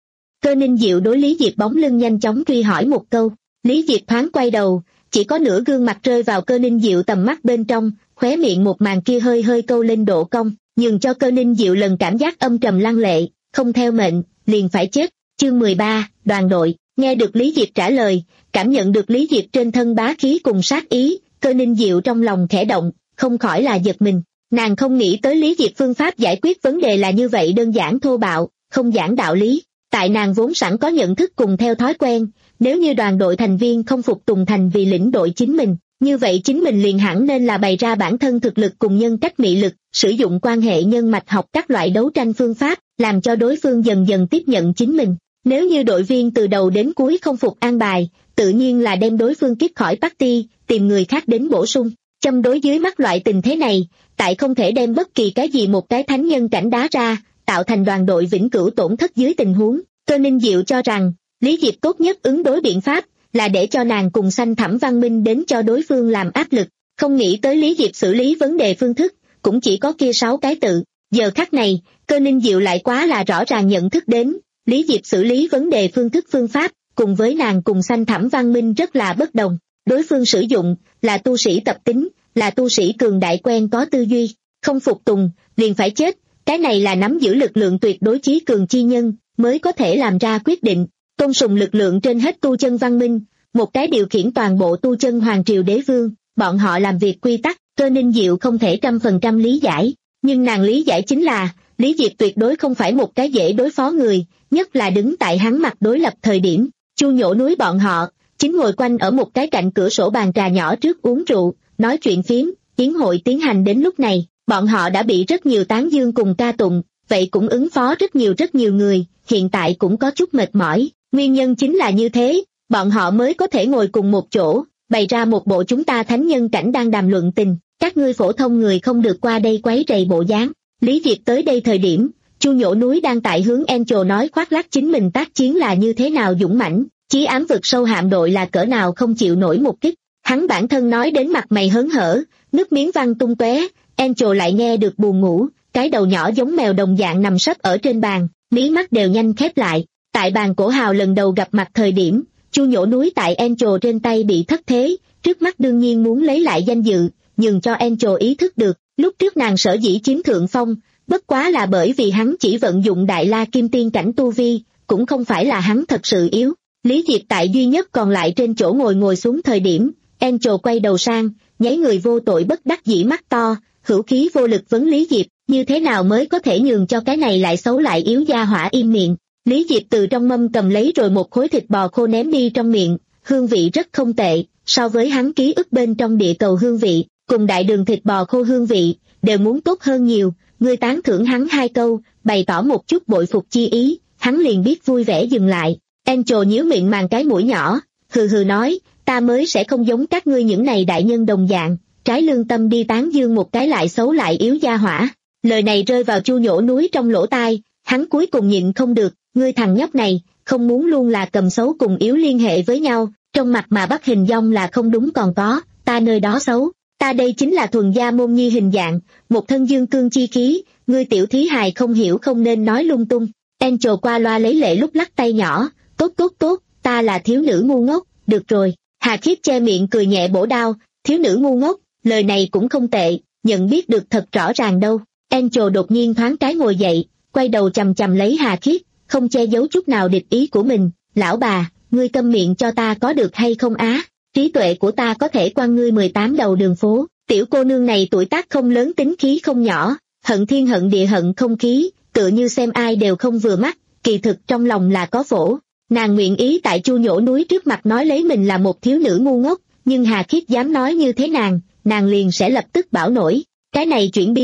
Speaker 2: Cơ Ninh Diệu đối Lý Diệp bóng lưng nhanh chóng truy hỏi một câu, Lý Diệp thoáng quay đầu, chỉ có nửa gương mặt rơi vào Cơ Ninh Diệu tầm mắt bên trong, khóe miệng một màn kia hơi hơi câu lên độ cong, nhường cho Cơ Ninh Diệu lần cảm giác âm trầm lăng lệ, không theo mệnh, liền phải chết. Chương mười ba, đoàn đội, nghe được Lý Diệp trả lời, cảm nhận được Lý Diệp trên thân bá khí cùng sát ý, Cơ Ninh Diệu trong lòng khẽ động, không khỏi là giật mình. Nàng không nghĩ tới Lý Diệp phương pháp giải quyết vấn đề là như vậy đơn giản thô bạo, không giảng đạo lý. Tại nàng vốn sẵn có nhận thức cùng theo thói quen, nếu như đoàn đội thành viên không phục tùng thành vì lĩnh đội chính mình, như vậy chính mình liền hẳn nên là bày ra bản thân thực lực cùng nhân cách mị lực, sử dụng quan hệ nhân mạch học các loại đấu tranh phương pháp, làm cho đối phương dần dần tiếp nhận chính mình. Nếu như đội viên từ đầu đến cuối không phục an bài, tự nhiên là đem đối phương kiếp khỏi party, tìm người khác đến bổ sung. Châm đối dưới mắt loại tình thế này, tại không thể đem bất kỳ cái gì một cái thánh nhân cảnh đá ra, tạo thành đoàn đội vĩnh cửu tổn thất dưới tình huống, Cơ Ninh Diệu cho rằng, Lý Diệp tốt nhất ứng đối biện pháp, là để cho nàng cùng Sanh Thẩm Văn Minh đến cho đối phương làm áp lực, không nghĩ tới Lý Diệp xử lý vấn đề phương thức, cũng chỉ có kia sáu cái tự. Giờ khắc này, Cơ Ninh Diệu lại quá là rõ ràng nhận thức đến, Lý Diệp xử lý vấn đề phương thức phương pháp, cùng với nàng cùng Sanh Thẩm Văn Minh rất là bất đồng. Đối phương sử dụng, là tu sĩ tập tính, là tu sĩ cường đại quen có tư duy, không phục tùng, liền phải chết, cái này là nắm giữ lực lượng tuyệt đối chí cường chi nhân, mới có thể làm ra quyết định, tôn sùng lực lượng trên hết tu chân văn minh, một cái điều khiển toàn bộ tu chân hoàng triều đế vương, bọn họ làm việc quy tắc, Cơ Ninh Diệu không thể trăm phần trăm lý giải, nhưng nàng lý giải chính là, Lý Diệp tuyệt đối không phải một cái dễ đối phó người, nhất là đứng tại hắn mặt đối lập thời điểm, Chu Nhổ Núi bọn họ, chính ngồi quanh ở một cái cạnh cửa sổ bàn trà nhỏ trước uống rượu, nói chuyện phiếm, yến hội tiến hành đến lúc này, bọn họ đã bị rất nhiều tán dương cùng ca tụng, vậy cũng ứng phó rất nhiều rất nhiều người, hiện tại cũng có chút mệt mỏi, nguyên nhân chính là như thế, bọn họ mới có thể ngồi cùng một chỗ, bày ra một bộ chúng ta thánh nhân cảnh đang đàm luận tình, các ngươi phổ thông người không được qua đây quấy rầy bộ dáng. Lý Diệp tới đây thời điểm, Chu Nhổ Núi đang tại hướng Angel nói khoác lác chính mình tác chiến là như thế nào dũng mãnh, chí ám vực sâu hạm đội là cỡ nào không chịu nổi một kích. Hắn bản thân nói đến mặt mày hớn hở, nước miếng văng tung tóe, Angel lại nghe được buồn ngủ, cái đầu nhỏ giống mèo đồng dạng nằm sấp ở trên bàn, mí mắt đều nhanh khép lại. Tại bàn cổ hào lần đầu gặp mặt thời điểm, Chu Nhổ Núi tại Angel trên tay bị thất thế, trước mắt đương nhiên muốn lấy lại danh dự, nhưng cho Angel ý thức được, lúc trước nàng sở dĩ chiếm thượng phong, bất quá là bởi vì hắn chỉ vận dụng Đại La Kim Tiên cảnh tu vi, cũng không phải là hắn thật sự yếu. Lý Diệp tại duy nhất còn lại trên chỗ ngồi ngồi xuống thời điểm, Angel quay đầu sang, nháy người vô tội bất đắc dĩ mắt to, hữu khí vô lực vấn Lý Diệp, như thế nào mới có thể nhường cho cái này lại xấu lại yếu gia hỏa im miệng. Lý Diệp từ trong mâm cầm lấy rồi một khối thịt bò khô ném đi trong miệng, hương vị rất không tệ, so với hắn ký ức bên trong địa cầu hương vị, cùng đại đường thịt bò khô hương vị, đều muốn tốt hơn nhiều. Ngươi tán thưởng hắn hai câu, bày tỏ một chút bội phục chi ý, hắn liền biết vui vẻ dừng lại. Angel nhíu miệng màn cái mũi nhỏ, hừ hừ nói, ta mới sẽ không giống các ngươi những này đại nhân đồng dạng, trái lương tâm đi tán dương một cái lại xấu lại yếu gia hỏa. Lời này rơi vào Chu Nhổ Núi trong lỗ tai, hắn cuối cùng nhịn không được, ngươi thằng nhóc này, không muốn luôn là cầm xấu cùng yếu liên hệ với nhau, trong mặt mà bắt hình dong là không đúng còn có, ta nơi đó xấu. Ta đây chính là thuần gia môn nhi hình dạng, một thân dương cương chi khí, ngươi tiểu thí hài không hiểu không nên nói lung tung. Angel qua loa lấy lệ lúc lắc tay nhỏ, tốt tốt tốt, ta là thiếu nữ ngu ngốc, được rồi. Hà Khiết che miệng cười nhẹ bổ đao, thiếu nữ ngu ngốc, lời này cũng không tệ, nhận biết được thật rõ ràng đâu. Angel đột nhiên thoáng cái ngồi dậy, quay đầu chầm chầm lấy Hà Khiết, không che giấu chút nào địch ý của mình, lão bà, ngươi câm miệng cho ta có được hay không á? Trí tuệ của ta có thể qua ngươi mười tám đầu đường phố, tiểu cô nương này tuổi tác không lớn tính khí không nhỏ, hận thiên hận địa hận không khí, tựa như xem ai đều không vừa mắt, kỳ thực trong lòng là có phổ. Nàng nguyện ý tại Chu Nhổ Núi trước mặt nói lấy mình là một thiếu nữ ngu ngốc, nhưng Hà Khiết dám nói như thế nàng, nàng liền sẽ lập tức bảo nổi. Cái này chuyển biến,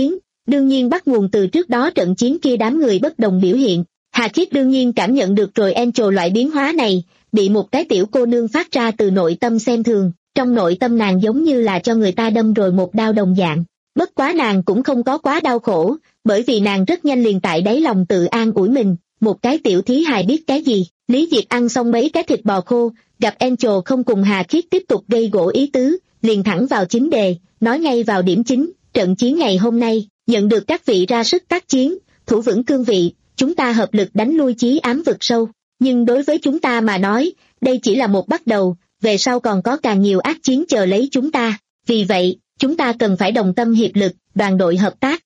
Speaker 2: đương nhiên bắt nguồn từ trước đó trận chiến kia đám người bất đồng biểu hiện. Hà Khiết đương nhiên cảm nhận được rồi Angel loại biến hóa này, bị một cái tiểu cô nương phát ra từ nội tâm xem thường, trong nội tâm nàng giống như là cho người ta đâm rồi một đao đồng dạng. Bất quá nàng cũng không có quá đau khổ, bởi vì nàng rất nhanh liền tại đáy lòng tự an ủi mình, một cái tiểu thí hài biết cái gì. Lý Diệp ăn xong mấy cái thịt bò khô, gặp Angel không cùng Hà Khiết tiếp tục gây gổ ý tứ, liền thẳng vào chính đề, nói ngay vào điểm chính, trận chiến ngày hôm nay, nhận được các vị ra sức tác chiến, thủ vững cương vị, chúng ta hợp lực đánh lui chí ám vực sâu, nhưng đối với chúng ta mà nói, đây chỉ là một bắt đầu, về sau còn có càng nhiều ác chiến chờ lấy chúng ta, vì vậy, chúng ta cần phải đồng tâm hiệp lực, đoàn đội hợp tác.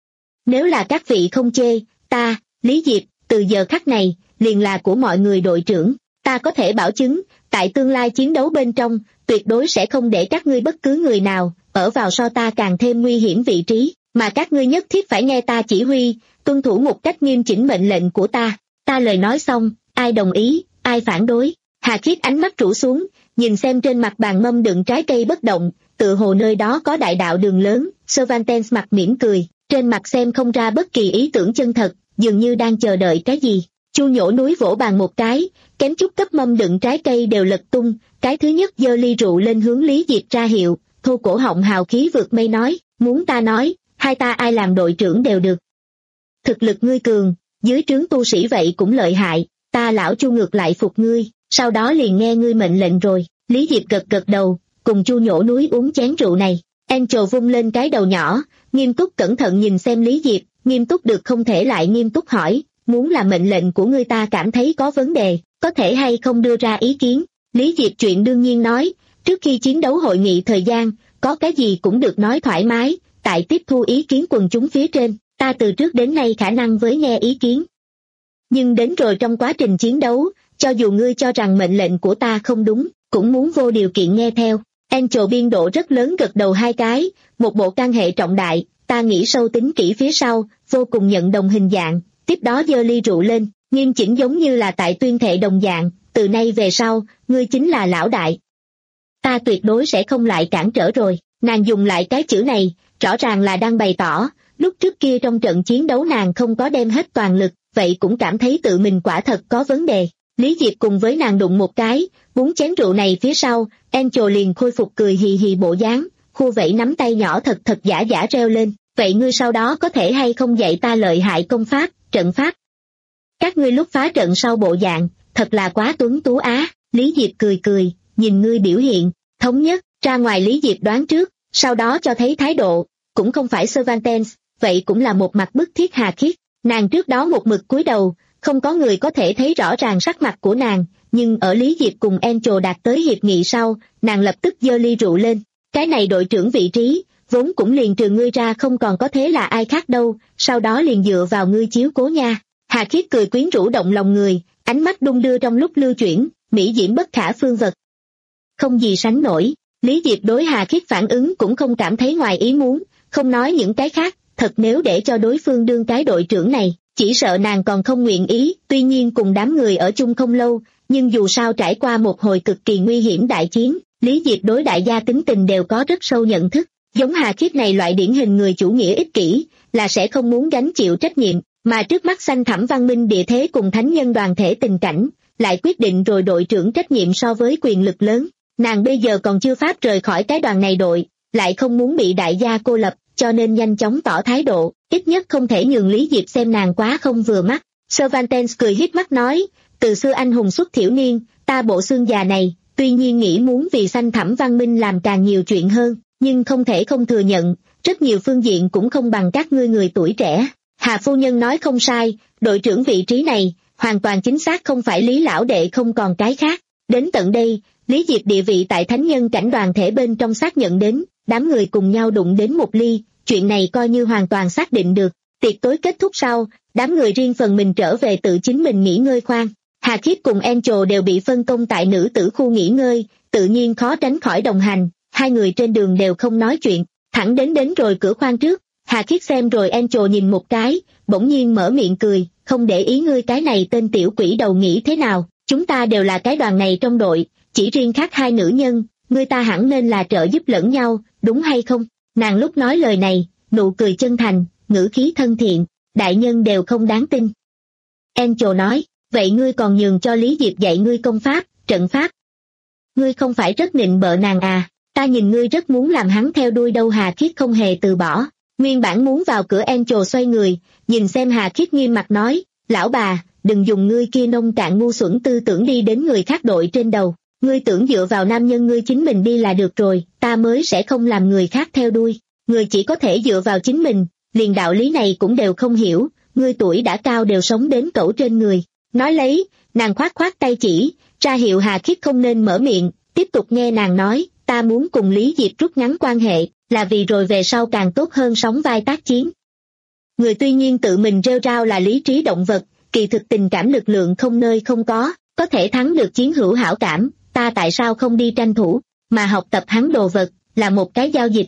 Speaker 2: Nếu là các vị không chê, ta, Lý Diệp, từ giờ khắc này, liền là của mọi người đội trưởng, ta có thể bảo chứng, tại tương lai chiến đấu bên trong, tuyệt đối sẽ không để các ngươi bất cứ người nào, ở vào so ta càng thêm nguy hiểm vị trí, mà các ngươi nhất thiết phải nghe ta chỉ huy, tuân thủ một cách nghiêm chỉnh mệnh lệnh của ta. Ta lời nói xong, ai đồng ý, ai phản đối. Hà Khiết ánh mắt rũ xuống, nhìn xem trên mặt bàn mâm đựng trái cây bất động, tựa hồ nơi đó có đại đạo đường lớn. Cervantes mặt mỉm cười, trên mặt xem không ra bất kỳ ý tưởng chân thật, dường như đang chờ đợi cái gì. Chu Nhổ Núi vỗ bàn một cái, kém chút cấp mâm đựng trái cây đều lật tung, cái thứ nhất giơ ly rượu lên hướng Lý Diệp ra hiệu, thô cổ họng hào khí vượt mây nói, muốn ta nói, hai ta ai làm đội trưởng đều được. Thực lực ngươi cường, dưới trướng tu sĩ vậy cũng lợi hại, ta lão Chu ngược lại phục ngươi, sau đó liền nghe ngươi mệnh lệnh rồi. Lý Diệp gật gật đầu, cùng Chu Nhổ Núi uống chén rượu này. Angel vung lên cái đầu nhỏ, nghiêm túc cẩn thận nhìn xem Lý Diệp, nghiêm túc được không thể lại nghiêm túc hỏi, muốn là mệnh lệnh của ngươi ta cảm thấy có vấn đề, có thể hay không đưa ra ý kiến. Lý Diệp chuyện đương nhiên nói, trước khi chiến đấu hội nghị thời gian, có cái gì cũng được nói thoải mái, tại tiếp thu ý kiến quần chúng phía trên, ta từ trước đến nay khả năng với nghe ý kiến. Nhưng đến rồi trong quá trình chiến đấu, cho dù ngươi cho rằng mệnh lệnh của ta không đúng, cũng muốn vô điều kiện nghe theo. Angel biên độ rất lớn gật đầu hai cái, một bộ can hệ trọng đại, ta nghĩ sâu tính kỹ phía sau, vô cùng nhận đồng hình dạng, tiếp đó giơ ly rượu lên, nghiêm chỉnh giống như là tại tuyên thệ đồng dạng, từ nay về sau, ngươi chính là lão đại. Ta tuyệt đối sẽ không lại cản trở rồi. Nàng dùng lại cái chữ này, rõ ràng là đang bày tỏ, lúc trước kia trong trận chiến đấu nàng không có đem hết toàn lực, vậy cũng cảm thấy tự mình quả thật có vấn đề. Lý Diệp cùng với nàng đụng một cái, uống chén rượu này phía sau, Angel liền khôi phục cười hì hì bộ dáng, khua vẫy nắm tay nhỏ thật thật giả giả reo lên, vậy ngươi sau đó có thể hay không dạy ta lợi hại công pháp, trận pháp? Các ngươi lúc phá trận sau bộ dạng, thật là quá tuấn tú á. Lý Diệp cười cười, nhìn ngươi biểu hiện, thống nhất, ra ngoài Lý Diệp đoán trước, sau đó cho thấy thái độ, cũng không phải Cervantes, vậy cũng là một mặt bức thiết Hà Khiết. Nàng trước đó một mực cúi đầu, không có người có thể thấy rõ ràng sắc mặt của nàng, nhưng ở Lý Diệp cùng Angel đạt tới hiệp nghị sau, nàng lập tức giơ ly rượu lên. Cái này đội trưởng vị trí, vốn cũng liền trừ ngươi ra không còn có thế là ai khác đâu, sau đó liền dựa vào ngươi chiếu cố nha. Hà Khiết cười quyến rũ động lòng người, ánh mắt đung đưa trong lúc lưu chuyển, mỹ diễm bất khả phương vật. Không gì sánh nổi, Lý Diệp đối Hà Khiết phản ứng cũng không cảm thấy ngoài ý muốn, không nói những cái khác, thật nếu để cho đối phương đương cái đội trưởng này, chỉ sợ nàng còn không nguyện ý. Tuy nhiên cùng đám người ở chung không lâu, nhưng dù sao trải qua một hồi cực kỳ nguy hiểm đại chiến, Lý Diệp đối đại gia tính tình đều có rất sâu nhận thức, giống Hà Khiết này loại điển hình người chủ nghĩa ích kỷ, là sẽ không muốn gánh chịu trách nhiệm, mà trước mắt xanh thẳm văn minh địa thế cùng thánh nhân đoàn thể tình cảnh, lại quyết định rồi đội trưởng trách nhiệm so với quyền lực lớn. Nàng bây giờ còn chưa pháp rời khỏi cái đoàn này đội, lại không muốn bị đại gia cô lập, cho nên nhanh chóng tỏ thái độ, ít nhất không thể nhường Lý Diệp xem nàng quá không vừa mắt. Cervantes cười híp mắt nói, từ xưa anh hùng xuất thiểu niên, ta bộ xương già này, tuy nhiên nghĩ muốn vì xanh thẳm văn minh làm càng nhiều chuyện hơn, nhưng không thể không thừa nhận, rất nhiều phương diện cũng không bằng các ngươi người tuổi trẻ. Hà phu nhân nói không sai, đội trưởng vị trí này, hoàn toàn chính xác không phải Lý lão đệ không còn cái khác. Đến tận đây, Lý Diệp địa vị tại thánh nhân cảnh đoàn thể bên trong xác nhận đến, đám người cùng nhau đụng đến một ly, chuyện này coi như hoàn toàn xác định được. Tiệc tối kết thúc sau, đám người riêng phần mình trở về tự chính mình nghỉ ngơi khoan. Hà Khiết cùng Angel đều bị phân công tại nữ tử khu nghỉ ngơi, tự nhiên khó tránh khỏi đồng hành, hai người trên đường đều không nói chuyện, thẳng đến đến rồi cửa khoan trước. Hà Khiết xem rồi Angel nhìn một cái, bỗng nhiên mở miệng cười, không để ý ngươi cái này tên tiểu quỷ đầu nghĩ thế nào, chúng ta đều là cái đoàn này trong đội, chỉ riêng khác hai nữ nhân, ngươi ta hẳn nên là trợ giúp lẫn nhau, đúng hay không? Nàng lúc nói lời này, nụ cười chân thành, ngữ khí thân thiện, đại nhân đều không đáng tin. Angel nói, vậy ngươi còn nhường cho Lý Diệp dạy ngươi công pháp, trận pháp. Ngươi không phải rất nịnh bợ nàng à, ta nhìn ngươi rất muốn làm hắn theo đuôi đâu. Hà Khiết không hề từ bỏ, nguyên bản muốn vào cửa Angel xoay người, nhìn xem Hà Khiết nghiêm mặt nói, lão bà, đừng dùng ngươi kia nông cạn ngu xuẩn tư tưởng đi đến người khác đội trên đầu, ngươi tưởng dựa vào nam nhân ngươi chính mình đi là được rồi, ta mới sẽ không làm người khác theo đuôi, ngươi chỉ có thể dựa vào chính mình, liền đạo lý này cũng đều không hiểu, ngươi tuổi đã cao đều sống đến cẩu trên người. Nói lấy, nàng khoát khoát tay chỉ, ra hiệu Hà Khiết không nên mở miệng, tiếp tục nghe nàng nói, ta muốn cùng Lý Diệp rút ngắn quan hệ, là vì rồi về sau càng tốt hơn sóng vai tác chiến. Người tuy nhiên tự mình rêu rao là lý trí động vật, kỳ thực tình cảm lực lượng không nơi không có, có thể thắng được chiến hữu hảo cảm, ta tại sao không đi tranh thủ, mà học tập hắn đồ vật, là một cái giao dịch.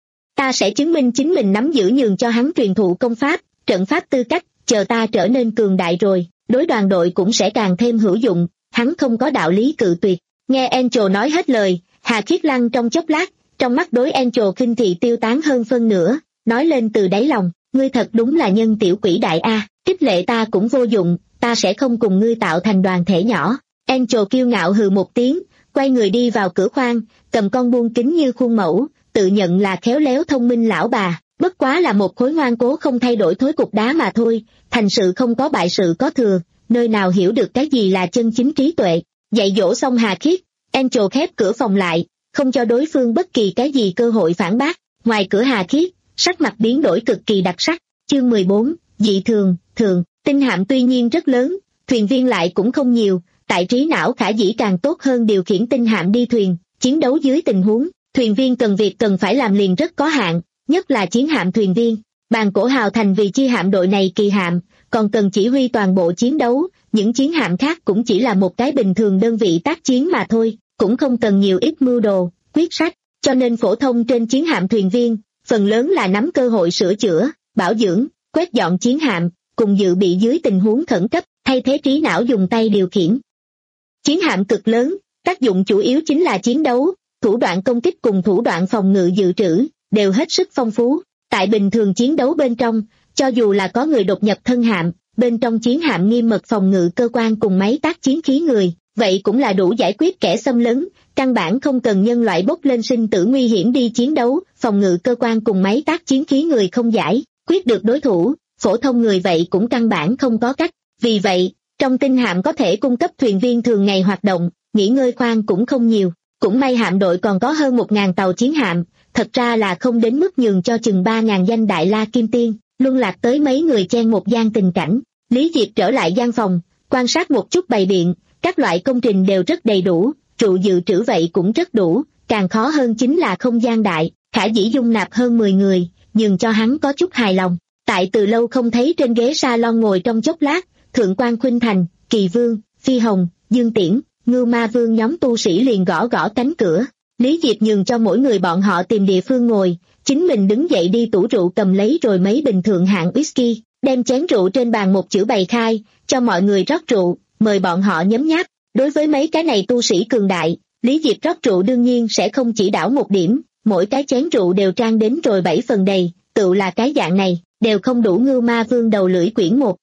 Speaker 2: Ta sẽ chứng minh chính mình nắm giữ nhường cho hắn truyền thụ công pháp, trận pháp tư cách, chờ ta trở nên cường đại rồi, đối đoàn đội cũng sẽ càng thêm hữu dụng, hắn không có đạo lý cự tuyệt. Nghe Angel nói hết lời, Hà Khiết lăng trong chốc lát, trong mắt đối Angel khinh thị tiêu tán hơn phân nửa, nói lên từ đáy lòng, ngươi thật đúng là nhân tiểu quỷ đại a, khích lệ ta cũng vô dụng, ta sẽ không cùng ngươi tạo thành đoàn thể nhỏ. Angel kiêu ngạo hừ một tiếng, quay người đi vào cửa khoang, cầm con buôn kính như khuôn mẫu, tự nhận là khéo léo thông minh lão bà, bất quá là một khối ngoan cố không thay đổi thối cục đá mà thôi, thành sự không có bại sự có thừa, nơi nào hiểu được cái gì là chân chính trí tuệ. Dạy dỗ xong Hà Khiết, Angel khép cửa phòng lại, không cho đối phương bất kỳ cái gì cơ hội phản bác. Ngoài cửa Hà Khiết, sắc mặt biến đổi cực kỳ đặc sắc. Chương mười bốn, dị thường, thường, tinh hạm tuy nhiên rất lớn, thuyền viên lại cũng không nhiều, tại trí não khả dĩ càng tốt hơn điều khiển tinh hạm đi thuyền, chiến đấu dưới tình huống, thuyền viên cần việc cần phải làm liền rất có hạn, nhất là chiến hạm thuyền viên. Bàn Cổ Hào thành vì chi hạm đội này kỳ hạm, còn cần chỉ huy toàn bộ chiến đấu, những chiến hạm khác cũng chỉ là một cái bình thường đơn vị tác chiến mà thôi, cũng không cần nhiều ít mưu đồ, quyết sách, cho nên phổ thông trên chiến hạm thuyền viên, phần lớn là nắm cơ hội sửa chữa, bảo dưỡng, quét dọn chiến hạm, cùng dự bị dưới tình huống khẩn cấp, thay thế trí não dùng tay điều khiển. Chiến hạm cực lớn, tác dụng chủ yếu chính là chiến đấu, thủ đoạn công kích cùng thủ đoạn phòng ngự dự trữ, đều hết sức phong phú. Tại bình thường chiến đấu bên trong, cho dù là có người đột nhập thân hạm, bên trong chiến hạm nghiêm mật phòng ngự cơ quan cùng máy tác chiến khí người, vậy cũng là đủ giải quyết kẻ xâm lấn, căn bản không cần nhân loại bốc lên sinh tử nguy hiểm đi chiến đấu, phòng ngự cơ quan cùng máy tác chiến khí người không giải quyết được đối thủ, phổ thông người vậy cũng căn bản không có cách. Vì vậy, trong tinh hạm có thể cung cấp thuyền viên thường ngày hoạt động, nghỉ ngơi khoang cũng không nhiều. Cũng may hạm đội còn có hơn một ngàn tàu chiến hạm, thật ra là không đến mức nhường cho chừng ba ngàn danh đại la kim tiên, luân lạc tới mấy người chen một gian tình cảnh. Lý Diệp trở lại gian phòng, quan sát một chút bày biện, các loại công trình đều rất đầy đủ, trụ dự trữ vậy cũng rất đủ, càng khó hơn chính là không gian đại, khả dĩ dung nạp hơn mười người, nhường cho hắn có chút hài lòng. Tại từ lâu không thấy trên ghế salon ngồi trong chốc lát, Thượng quan Khuynh Thành, Kỳ Vương, Phi Hồng, Dương Tiễn, Ngưu Ma Vương nhóm tu sĩ liền gõ gõ cánh cửa. Lý Diệp nhường cho mỗi người bọn họ tìm địa phương ngồi, chính mình đứng dậy đi tủ rượu cầm lấy rồi mấy bình thượng hạng whisky, đem chén rượu trên bàn một chữ bày khai, cho mọi người rót rượu, mời bọn họ nhấm nháp. Đối với mấy cái này tu sĩ cường đại, Lý Diệp rót rượu đương nhiên sẽ không chỉ đảo một điểm, mỗi cái chén rượu đều trang đến rồi bảy phần đầy, tự là cái dạng này, đều không đủ Ngưu Ma Vương đầu lưỡi quyển một.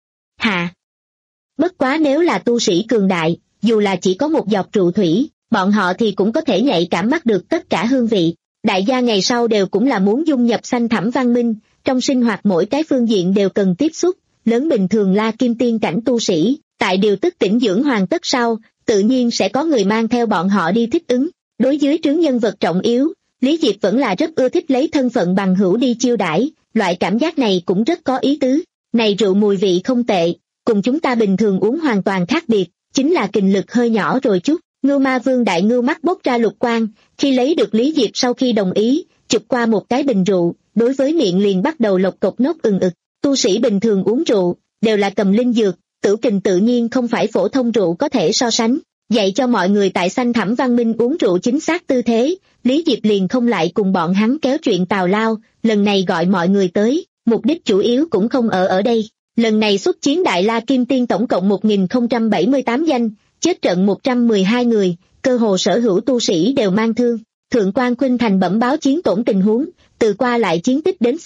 Speaker 2: Hạ. Bất quá nếu là tu sĩ cường đại, dù là chỉ có một giọt rượu thủy, bọn họ thì cũng có thể nhạy cảm bắt được tất cả hương vị. Đại gia ngày sau đều cũng là muốn dung nhập xanh thẳm văn minh, trong sinh hoạt mỗi cái phương diện đều cần tiếp xúc, lớn bình thường la kim tiên cảnh tu sĩ, tại điều tức tĩnh dưỡng hoàn tất sau, tự nhiên sẽ có người mang theo bọn họ đi thích ứng. Đối dưới trướng nhân vật trọng yếu, Lý Diệp vẫn là rất ưa thích lấy thân phận bằng hữu đi chiêu đãi, loại cảm giác này cũng rất có ý tứ. Này rượu mùi vị không tệ, cùng chúng ta bình thường uống hoàn toàn khác biệt, chính là kình lực hơi nhỏ rồi chút. Ngưu Ma Vương đại ngưu mắt bốc ra lục quang, khi lấy được Lý Diệp sau khi đồng ý, chụp qua một cái bình rượu, đối với miệng liền bắt đầu lộc cộc nốt ừng ực. Tu sĩ bình thường uống rượu, đều là cầm linh dược, tử kình tự nhiên không phải phổ thông rượu có thể so sánh. Dạy cho mọi người tại xanh thẳm văn minh uống rượu chính xác tư thế, Lý Diệp liền không lại cùng bọn hắn kéo chuyện tào lao, lần này gọi mọi người tới, mục đích chủ yếu cũng không ở ở đây. Lần này xuất chiến Đại La Kim Tiên tổng cộng một nghìn không trăm bảy mươi tám danh, chết trận một trăm mười hai người, cơ hồ sở hữu tu sĩ đều mang thương. Thượng quan Khuynh Thành bẩm báo chiến tổn tình huống, từ qua lại chiến tích đến xem,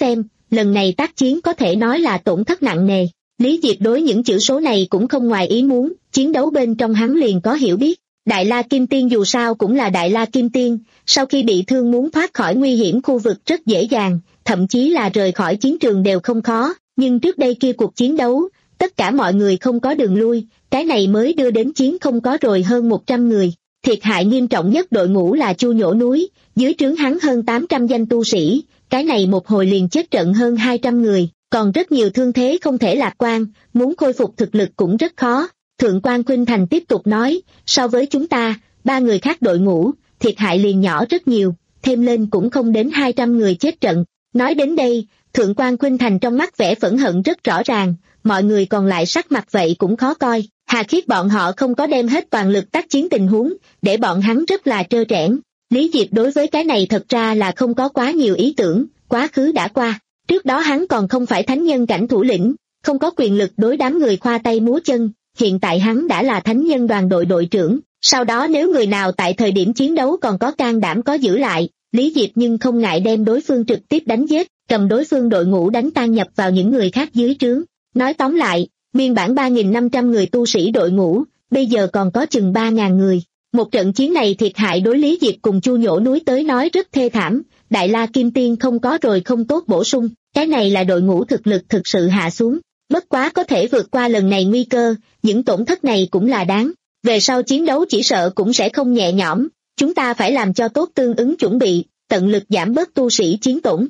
Speaker 2: lần này tác chiến có thể nói là tổn thất nặng nề. Lý Diệp đối những chữ số này cũng không ngoài ý muốn, chiến đấu bên trong hắn liền có hiểu biết. Đại La Kim Tiên dù sao cũng là Đại La Kim Tiên, sau khi bị thương muốn thoát khỏi nguy hiểm khu vực rất dễ dàng, thậm chí là rời khỏi chiến trường đều không khó, nhưng trước đây kia cuộc chiến đấu, tất cả mọi người không có đường lui, cái này mới đưa đến chiến không có rồi hơn một trăm người. Thiệt hại nghiêm trọng nhất đội ngũ là Chu Nhổ Núi, dưới trướng hắn hơn tám trăm danh tu sĩ, cái này một hồi liền chết trận hơn hai trăm người, còn rất nhiều thương thế không thể lạc quan, muốn khôi phục thực lực cũng rất khó. Thượng quan Khuynh Thành tiếp tục nói, so với chúng ta, ba người khác đội ngũ, thiệt hại liền nhỏ rất nhiều, thêm lên cũng không đến hai trăm người chết trận. Nói đến đây, Thượng quan Khuynh Thành trong mắt vẻ phẫn hận rất rõ ràng, mọi người còn lại sắc mặt vậy cũng khó coi. Hà Khiết bọn họ không có đem hết toàn lực tác chiến tình huống, để bọn hắn rất là trơ trẽn. Lý Diệp đối với cái này thật ra là không có quá nhiều ý tưởng, quá khứ đã qua. Trước đó hắn còn không phải thánh nhân cảnh thủ lĩnh, không có quyền lực đối đám người khoa tay múa chân, hiện tại hắn đã là thánh nhân đoàn đội đội trưởng. Sau đó nếu người nào tại thời điểm chiến đấu còn có can đảm có giữ lại, Lý Diệp nhưng không ngại đem đối phương trực tiếp đánh giết, cầm đối phương đội ngũ đánh tan nhập vào những người khác dưới trướng. Nói tóm lại, nguyên bản ba nghìn năm trăm người tu sĩ đội ngũ, bây giờ còn có chừng ba nghìn người. Một trận chiến này thiệt hại đối Lý Diệp cùng Chu Nhổ Núi tới nói rất thê thảm, Đại La Kim Tiên không có rồi không tốt bổ sung, cái này là đội ngũ thực lực thực sự hạ xuống. Bất quá có thể vượt qua lần này nguy cơ, những tổn thất này cũng là đáng. Về sau chiến đấu chỉ sợ cũng sẽ không nhẹ nhõm, chúng ta phải làm cho tốt tương ứng chuẩn bị, tận lực giảm bớt tu sĩ chiến tổn.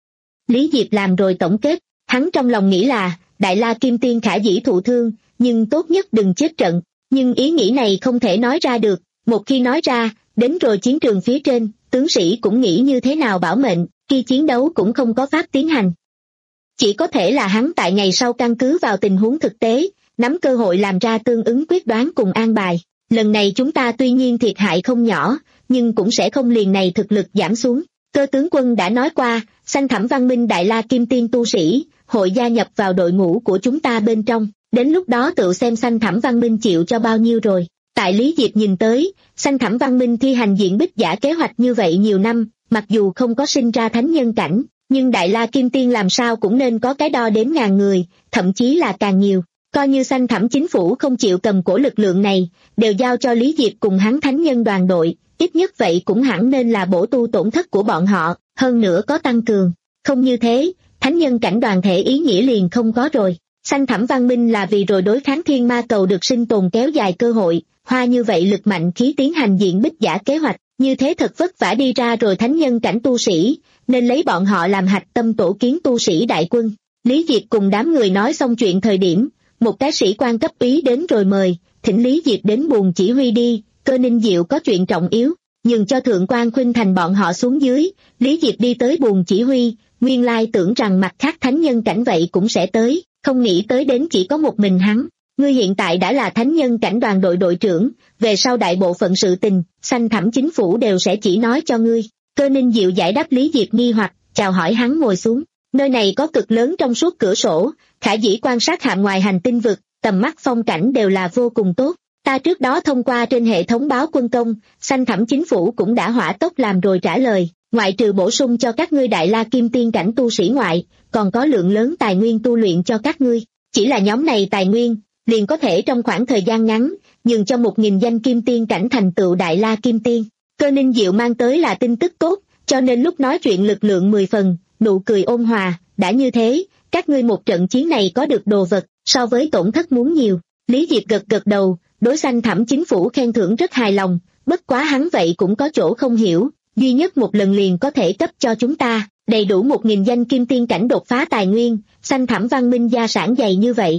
Speaker 2: Lý Diệp làm rồi tổng kết, hắn trong lòng nghĩ là, Đại La Kim Tiên khả dĩ thụ thương, nhưng tốt nhất đừng chết trận. Nhưng ý nghĩ này không thể nói ra được, một khi nói ra, đến rồi chiến trường phía trên, tướng sĩ cũng nghĩ như thế nào bảo mệnh, khi chiến đấu cũng không có pháp tiến hành. Chỉ có thể là hắn tại ngày sau căn cứ vào tình huống thực tế, nắm cơ hội làm ra tương ứng quyết đoán cùng an bài. Lần này chúng ta tuy nhiên thiệt hại không nhỏ, nhưng cũng sẽ không liền này thực lực giảm xuống. Cơ tướng quân đã nói qua, Sanh Thẳm Văn Minh Đại La Kim Tiên tu sĩ, hội gia nhập vào đội ngũ của chúng ta bên trong, đến lúc đó tự xem Sanh Thẳm Văn Minh chịu cho bao nhiêu rồi. Tại Lý Diệp nhìn tới, Sanh Thẳm Văn Minh thi hành diện bích giả kế hoạch như vậy nhiều năm, mặc dù không có sinh ra thánh nhân cảnh, nhưng Đại La Kim Tiên làm sao cũng nên có cái đo đếm ngàn người, thậm chí là càng nhiều. Coi như Sanh Thẳm chính phủ không chịu cầm cổ lực lượng này, đều giao cho Lý Diệp cùng hắn thánh nhân đoàn đội, ít nhất vậy cũng hẳn nên là bổ tu tổn thất của bọn họ, hơn nữa có tăng cường. Không như thế, thánh nhân cảnh đoàn thể ý nghĩa liền không có rồi. Sanh Thẳm Văn Minh là vì rồi đối kháng thiên ma cầu được sinh tồn kéo dài cơ hội, hoa như vậy lực mạnh khí tiến hành diện bích giả kế hoạch, như thế thật vất vả đi ra rồi thánh nhân cảnh tu sĩ, nên lấy bọn họ làm hạch tâm tổ kiến tu sĩ đại quân. Lý Diệp cùng đám người nói xong chuyện thời điểm, một cái sĩ quan cấp úy đến rồi mời, thỉnh Lý Diệp đến buồng chỉ huy đi, Cơ Ninh Diệu có chuyện trọng yếu, nhường cho Thượng quan Khuynh Thành bọn họ xuống dưới. Lý Diệp đi tới buồng chỉ huy, nguyên lai tưởng rằng mặt khác thánh nhân cảnh vậy cũng sẽ tới, không nghĩ tới đến chỉ có một mình hắn. Ngươi hiện tại đã là thánh nhân cảnh đoàn đội đội trưởng, về sau đại bộ phận sự tình, Sanh Thẳm chính phủ đều sẽ chỉ nói cho ngươi. Cơ Ninh Diệu giải đáp Lý Diệp nghi hoặc, chào hỏi hắn ngồi xuống. Nơi này có cực lớn trong suốt cửa sổ, khả dĩ quan sát hạm ngoài hành tinh vực, tầm mắt phong cảnh đều là vô cùng tốt. Ta trước đó thông qua trên hệ thống báo quân công, Sanh Thẳm chính phủ cũng đã hỏa tốc làm rồi trả lời, ngoại trừ bổ sung cho các ngươi Đại La Kim Tiên cảnh tu sĩ ngoại, còn có lượng lớn tài nguyên tu luyện cho các ngươi. Chỉ là nhóm này tài nguyên, liền có thể trong khoảng thời gian ngắn, nhường cho một nghìn danh Kim Tiên cảnh thành tựu Đại La Kim Tiên. Cơ Ninh Diệu mang tới là tin tức tốt, cho nên lúc nói chuyện lực lượng mười phần, nụ cười ôn hòa, đã như thế, các ngươi một trận chiến này có được đồ vật, so với tổn thất muốn nhiều. Lý Diệp gật gật đầu, đối Sanh Thẳm chính phủ khen thưởng rất hài lòng, bất quá hắn vậy cũng có chỗ không hiểu, duy nhất một lần liền có thể cấp cho chúng ta, đầy đủ một nghìn danh Kim Tiên cảnh đột phá tài nguyên, Sanh Thẳm Văn Minh gia sản dày như vậy.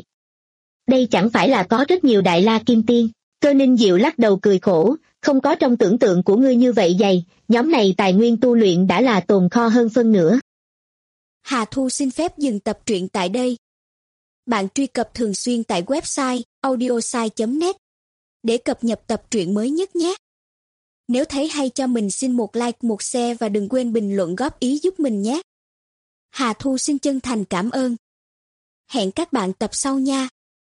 Speaker 2: Đây chẳng phải là có rất nhiều Đại La Kim Tiên. Cơ Ninh Diệu lắc đầu cười khổ, không có trong tưởng tượng của ngươi như vậy dày, nhóm này tài nguyên tu luyện đã là tồn kho hơn phân nửa.
Speaker 3: Hà Thu xin phép dừng tập truyện tại đây. Bạn truy cập thường xuyên tại website audiosai chấm net để cập nhật tập truyện mới nhất nhé. Nếu thấy hay cho mình xin một like, một share và đừng quên bình luận góp ý giúp mình nhé. Hà Thu xin chân thành cảm ơn. Hẹn các bạn tập sau nha.